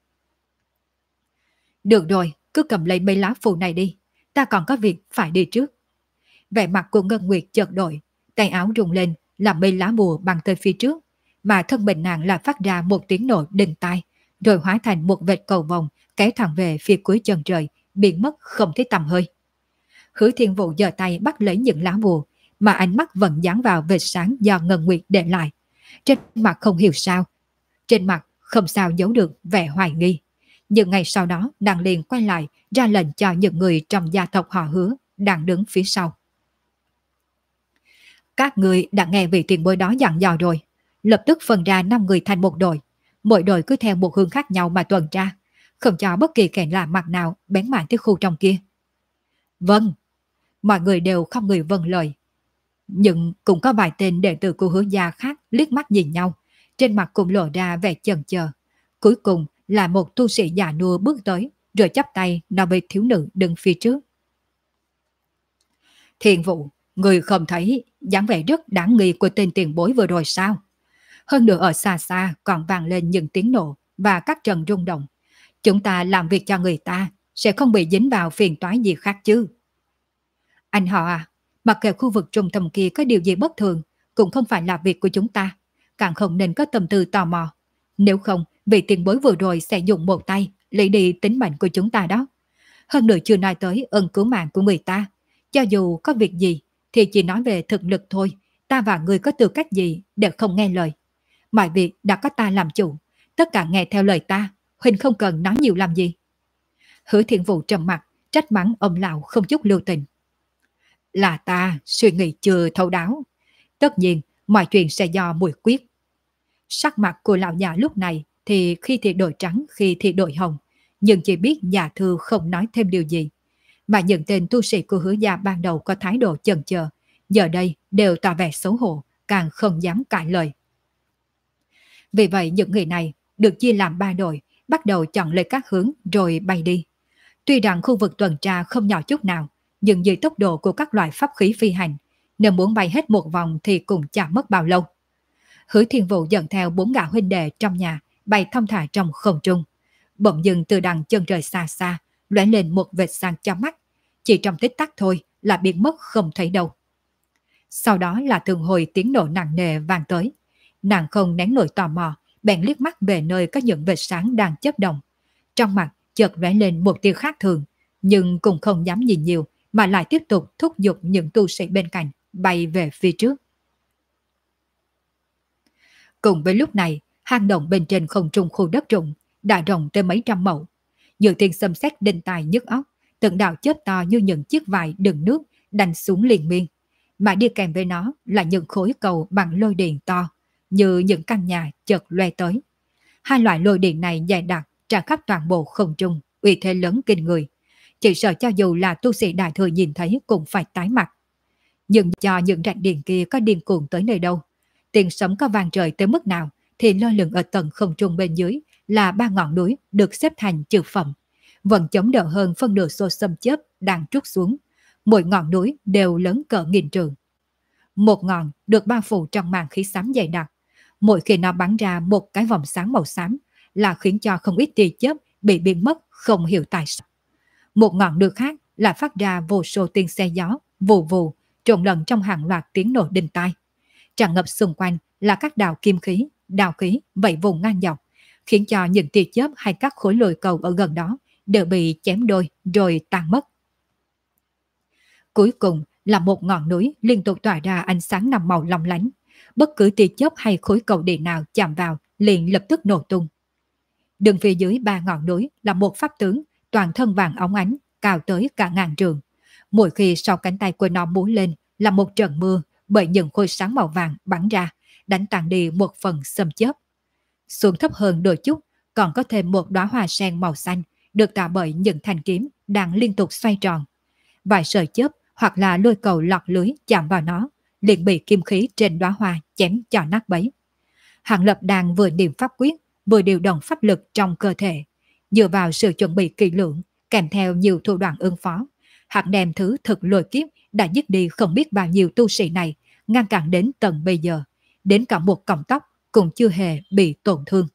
Được rồi, cứ cầm lấy mấy lá phù này đi, ta còn có việc phải đi trước. Vẻ mặt của Ngân Nguyệt chợt đổi, tay áo rung lên làm mấy lá bùa băng tới phía trước, mà thân mình nàng lại phát ra một tiếng nổ đinh tai, rồi hóa thành một vệt cầu vồng kéo thẳng về phía cuối chân trời, biến mất không thấy tăm hơi. Hứa Thiên Vũ giơ tay bắt lấy những lá bùa, mà ánh mắt vẫn dán vào vệt sáng do Ngân Nguyệt để lại. Trên mặt không hiểu sao, trên mặt không sao giấu được vẻ hoài nghi. Nhưng ngày sau đó nàng liền quay lại ra lệnh cho những người trong gia tộc họ Hứa đang đứng phía sau. Các người đã nghe vị tiền bối đó dặn dò rồi, lập tức phân ra 5 người thành một đội, mỗi đội cứ theo một hướng khác nhau mà tuần tra, không cho bất kỳ kẻ lạ mặt nào bén mảng tới khu trong kia. Vâng, mọi người đều không người vâng lời. Nhưng cũng có vài tên đệ tử của Hứa gia khác liếc mắt nhìn nhau, trên mặt cũng lộ ra vẻ chần chờ. Cuối cùng là một tu sĩ già nua bước tới, rồi chắp tay nói với thiếu nữ đứng phía trước. Thiên Vũ, người không thấy dáng vẻ rất đáng nghi của tên tiền bối vừa rồi sao? Hơn nữa ở xa xa còn vang lên những tiếng nổ và các trận rung động. Chúng ta làm việc cho người ta sẽ không bị dính vào phiền toái gì khác chứ? Anh họ à, mặc kệ khu vực trung tâm kia có điều gì bất thường, cũng không phải là việc của chúng ta, càng không nên có tâm tư tò mò. Nếu không, vị tiền bối vừa rồi sẽ dùng một tay lấy đi tính mệnh của chúng ta đó. Hơn nữa chưa nói tới ân cứu mạng của người ta. Cho dù có việc gì thì chỉ nói về thực lực thôi, ta và người có tư cách gì để không nghe lời. Mọi việc đã có ta làm chủ, tất cả nghe theo lời ta, Huỳnh không cần nói nhiều làm gì. Hứa Thiên Vũ trầm mặt, trách mắng ông lão không chút lưu tình. Là ta suy nghĩ chưa thấu đáo. Tất nhiên mọi chuyện sẽ do muội quyết. Sắc mặt của lão già lúc này thì khi thì đổi trắng, khi thì đổi hồng, nhưng chỉ biết nhà thư không nói thêm điều gì. Mà những tên tu sĩ của Hứa gia ban đầu có thái độ chần chờ, giờ đây đều tỏ vẻ xấu hổ, càng không dám cãi lời. Vì vậy những người này được chia làm 3 đội, bắt đầu chọn lấy các hướng rồi bay đi. Tuy rằng khu vực tuần tra không nhỏ chút nào, nhưng dưới tốc độ của các loại pháp khí phi hành, nếu muốn bay hết một vòng thì cũng chẳng mất bao lâu. Hứa Thiên Vũ dẫn theo 4 gã huynh đệ trong nhà bay thong thả trong không trung. Bỗng dưng từ đằng chân trời xa xa lóe lên một vệt sáng chói mắt, chỉ trong tích tắc thôi là biến mất không thấy đâu. Sau đó là từng hồi tiếng nổ nặng nề vang tới. Nàng không nén nổi tò mò, bèn liếc mắt về nơi có những vệt sáng đang chớp động. Trong mặt chợt lóe lên một tia khác thường, nhưng cũng không dám nhìn nhiều mà lại tiếp tục thúc giục những tu sĩ bên cạnh bay về phía trước. Cùng với lúc này, hang động bên trên không trung khu đất rụng đã rộng tới mấy trăm mẫu. Nhiều tiếng xâm xét đinh tai nhức óc, từng đạo chớp to như những chiếc vải đựng nước đánh xuống liền miên, mà đi kèm với nó là những khối cầu bằng lôi điện to, như những căn nhà chợt loe tới. Hai loại lôi điện này dày đặc tràn khắp toàn bộ không trung, uy thế lớn kinh người. Chỉ sợ cho dù là tu sĩ đại thừa nhìn thấy cũng phải tái mặt. Nhưng cho những rạch điện kia có điên cuồng tới nơi đâu, tiếng sấm có vang trời tới mức nào, thì lơ lửng ở tầng không trung bên dưới là ba ngọn núi được xếp thành chữ phẩm, vẫn chống đỡ hơn phân nửa số xâm chớp đang trút xuống. Mỗi ngọn núi đều lớn cỡ nghìn trượng. Một ngọn được bao phủ trong màn khí xám dày đặc. Mỗi khi nó bắn ra một cái vòng sáng màu xám là khiến cho không ít tia chớp bị biến mất không hiểu tại sao. Một ngọn lửa khác là phát ra vô số tiếng xe gió, vù vù, trộn lẫn trong hàng loạt tiếng nổ đinh tai. Tràn ngập xung quanh là các đạo kim khí, đao khí vẩy vùng ngang dọc, khiến cho những tia chớp hay các khối lôi cầu ở gần đó đều bị chém đôi rồi tan mất. Cuối cùng là một ngọn núi liên tục tỏa ra ánh sáng năm màu long lánh. Bất cứ tia chớp hay khối cầu điện nào chạm vào liền lập tức nổ tung. Đường phía dưới ba ngọn núi là một pháp tướng toàn thân vàng óng ánh, cao tới cả ngàn trượng. Mỗi khi sau cánh tay của nó múa lên là một trận mưa bởi những khối sáng màu vàng bắn ra, đánh tàn đi một phần xâm chớp. Xuống thấp hơn đôi chút, còn có thêm một đóa hoa sen màu xanh được tạo bởi những thanh kiếm đang liên tục xoay tròn. Vài sợi chớp hoặc là lôi cầu lọt lưới chạm vào nó, liền bị kim khí trên đóa hoa chém cho nát bấy. Hàng Lập đang vừa niệm pháp quyết, vừa điều động pháp lực trong cơ thể, dựa vào sự chuẩn bị kỹ lưỡng, kèm theo nhiều thủ đoạn ứng phó, hắn đem thứ thực lôi kiếp đã dứt đi không biết bao nhiêu tu sĩ này, ngăn cản đến tận bây giờ, đến cả một cọng tóc cũng chưa hề bị tổn thương.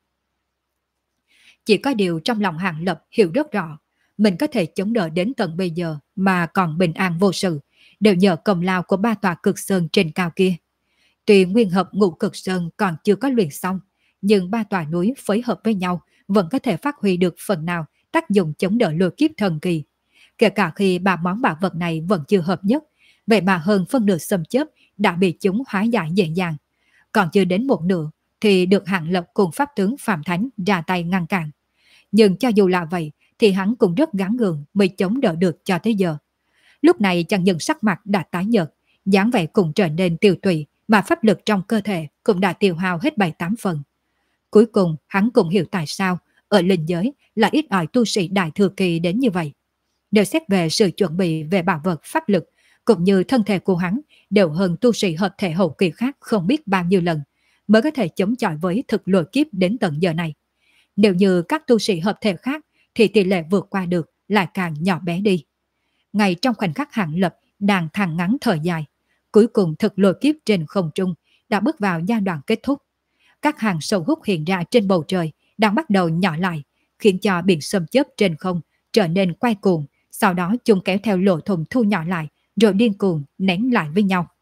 Chỉ có điều trong lòng Hàng Lập hiểu rất rõ, mình có thể chống đỡ đến tận bây giờ mà còn bình an vô sự, đều nhờ công lao của ba tòa cực sơn trên cao kia. Tuy nguyên hợp ngũ cực sơn còn chưa có luyện xong, nhưng ba tòa núi phối hợp với nhau vẫn có thể phát huy được phần nào tác dụng chống đỡ lôi kiếp thần kỳ. Kể cả khi ba món bảo vật này vẫn chưa hợp nhất, vậy mà hơn phân nửa xâm chớp đã bị chúng hóa giải dễ dàng. Còn chưa đến một nửa thì được Hàng Lập cùng pháp tướng Phạm Thánh ra tay ngăn cản. Nhưng cho dù là vậy thì hắn cũng rất gắng gượng mới chống đỡ được cho tới giờ. Lúc này chẳng những sắc mặt đã tái nhợt, dáng vẻ cũng trở nên tiêu tụy, mà pháp lực trong cơ thể cũng đã tiêu hao hết 7-8 phần. Cuối cùng hắn cũng hiểu tại sao ở linh giới là ít ỏi tu sĩ đại thừa kỳ đến như vậy. Nếu xét về sự chuẩn bị về bảo vật pháp lực, cũng như thân thể của hắn đều hơn tu sĩ hợp thể hậu kỳ khác không biết bao nhiêu lần, mới có thể chống chọi với thực lôi kiếp đến tận giờ này. Nếu như các tu sĩ hợp thể khác thì tỷ lệ vượt qua được lại càng nhỏ bé đi. Ngay trong khoảnh khắc Hàng Lập đang than ngắn thời dài, cuối cùng thực lôi kiếp trên không trung đã bước vào giai đoạn kết thúc. Các hàng sâu hút hiện ra trên bầu trời đang bắt đầu nhỏ lại, khiến cho biển xâm chớp trên không trở nên quay cuồng, sau đó chúng kéo theo lỗ thủng thu nhỏ lại rồi điên cuồng nén lại với nhau.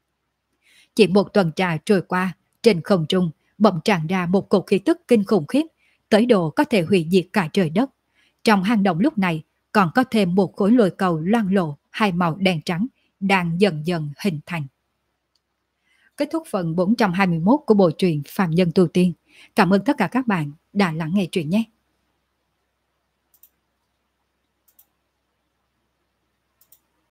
Chỉ một tuần trà trôi qua, trên không trung bỗng tràn ra một cột khí tức kinh khủng khiếp, tới độ có thể hủy diệt cả trời đất. Trong hang động lúc này còn có thêm một khối lôi cầu loang lổ hai màu đen trắng đang dần dần hình thành. Kết thúc phần 421 của bộ truyện Phàm Nhân Tu Tiên. Cảm ơn tất cả các bạn đã lắng nghe truyện nhé.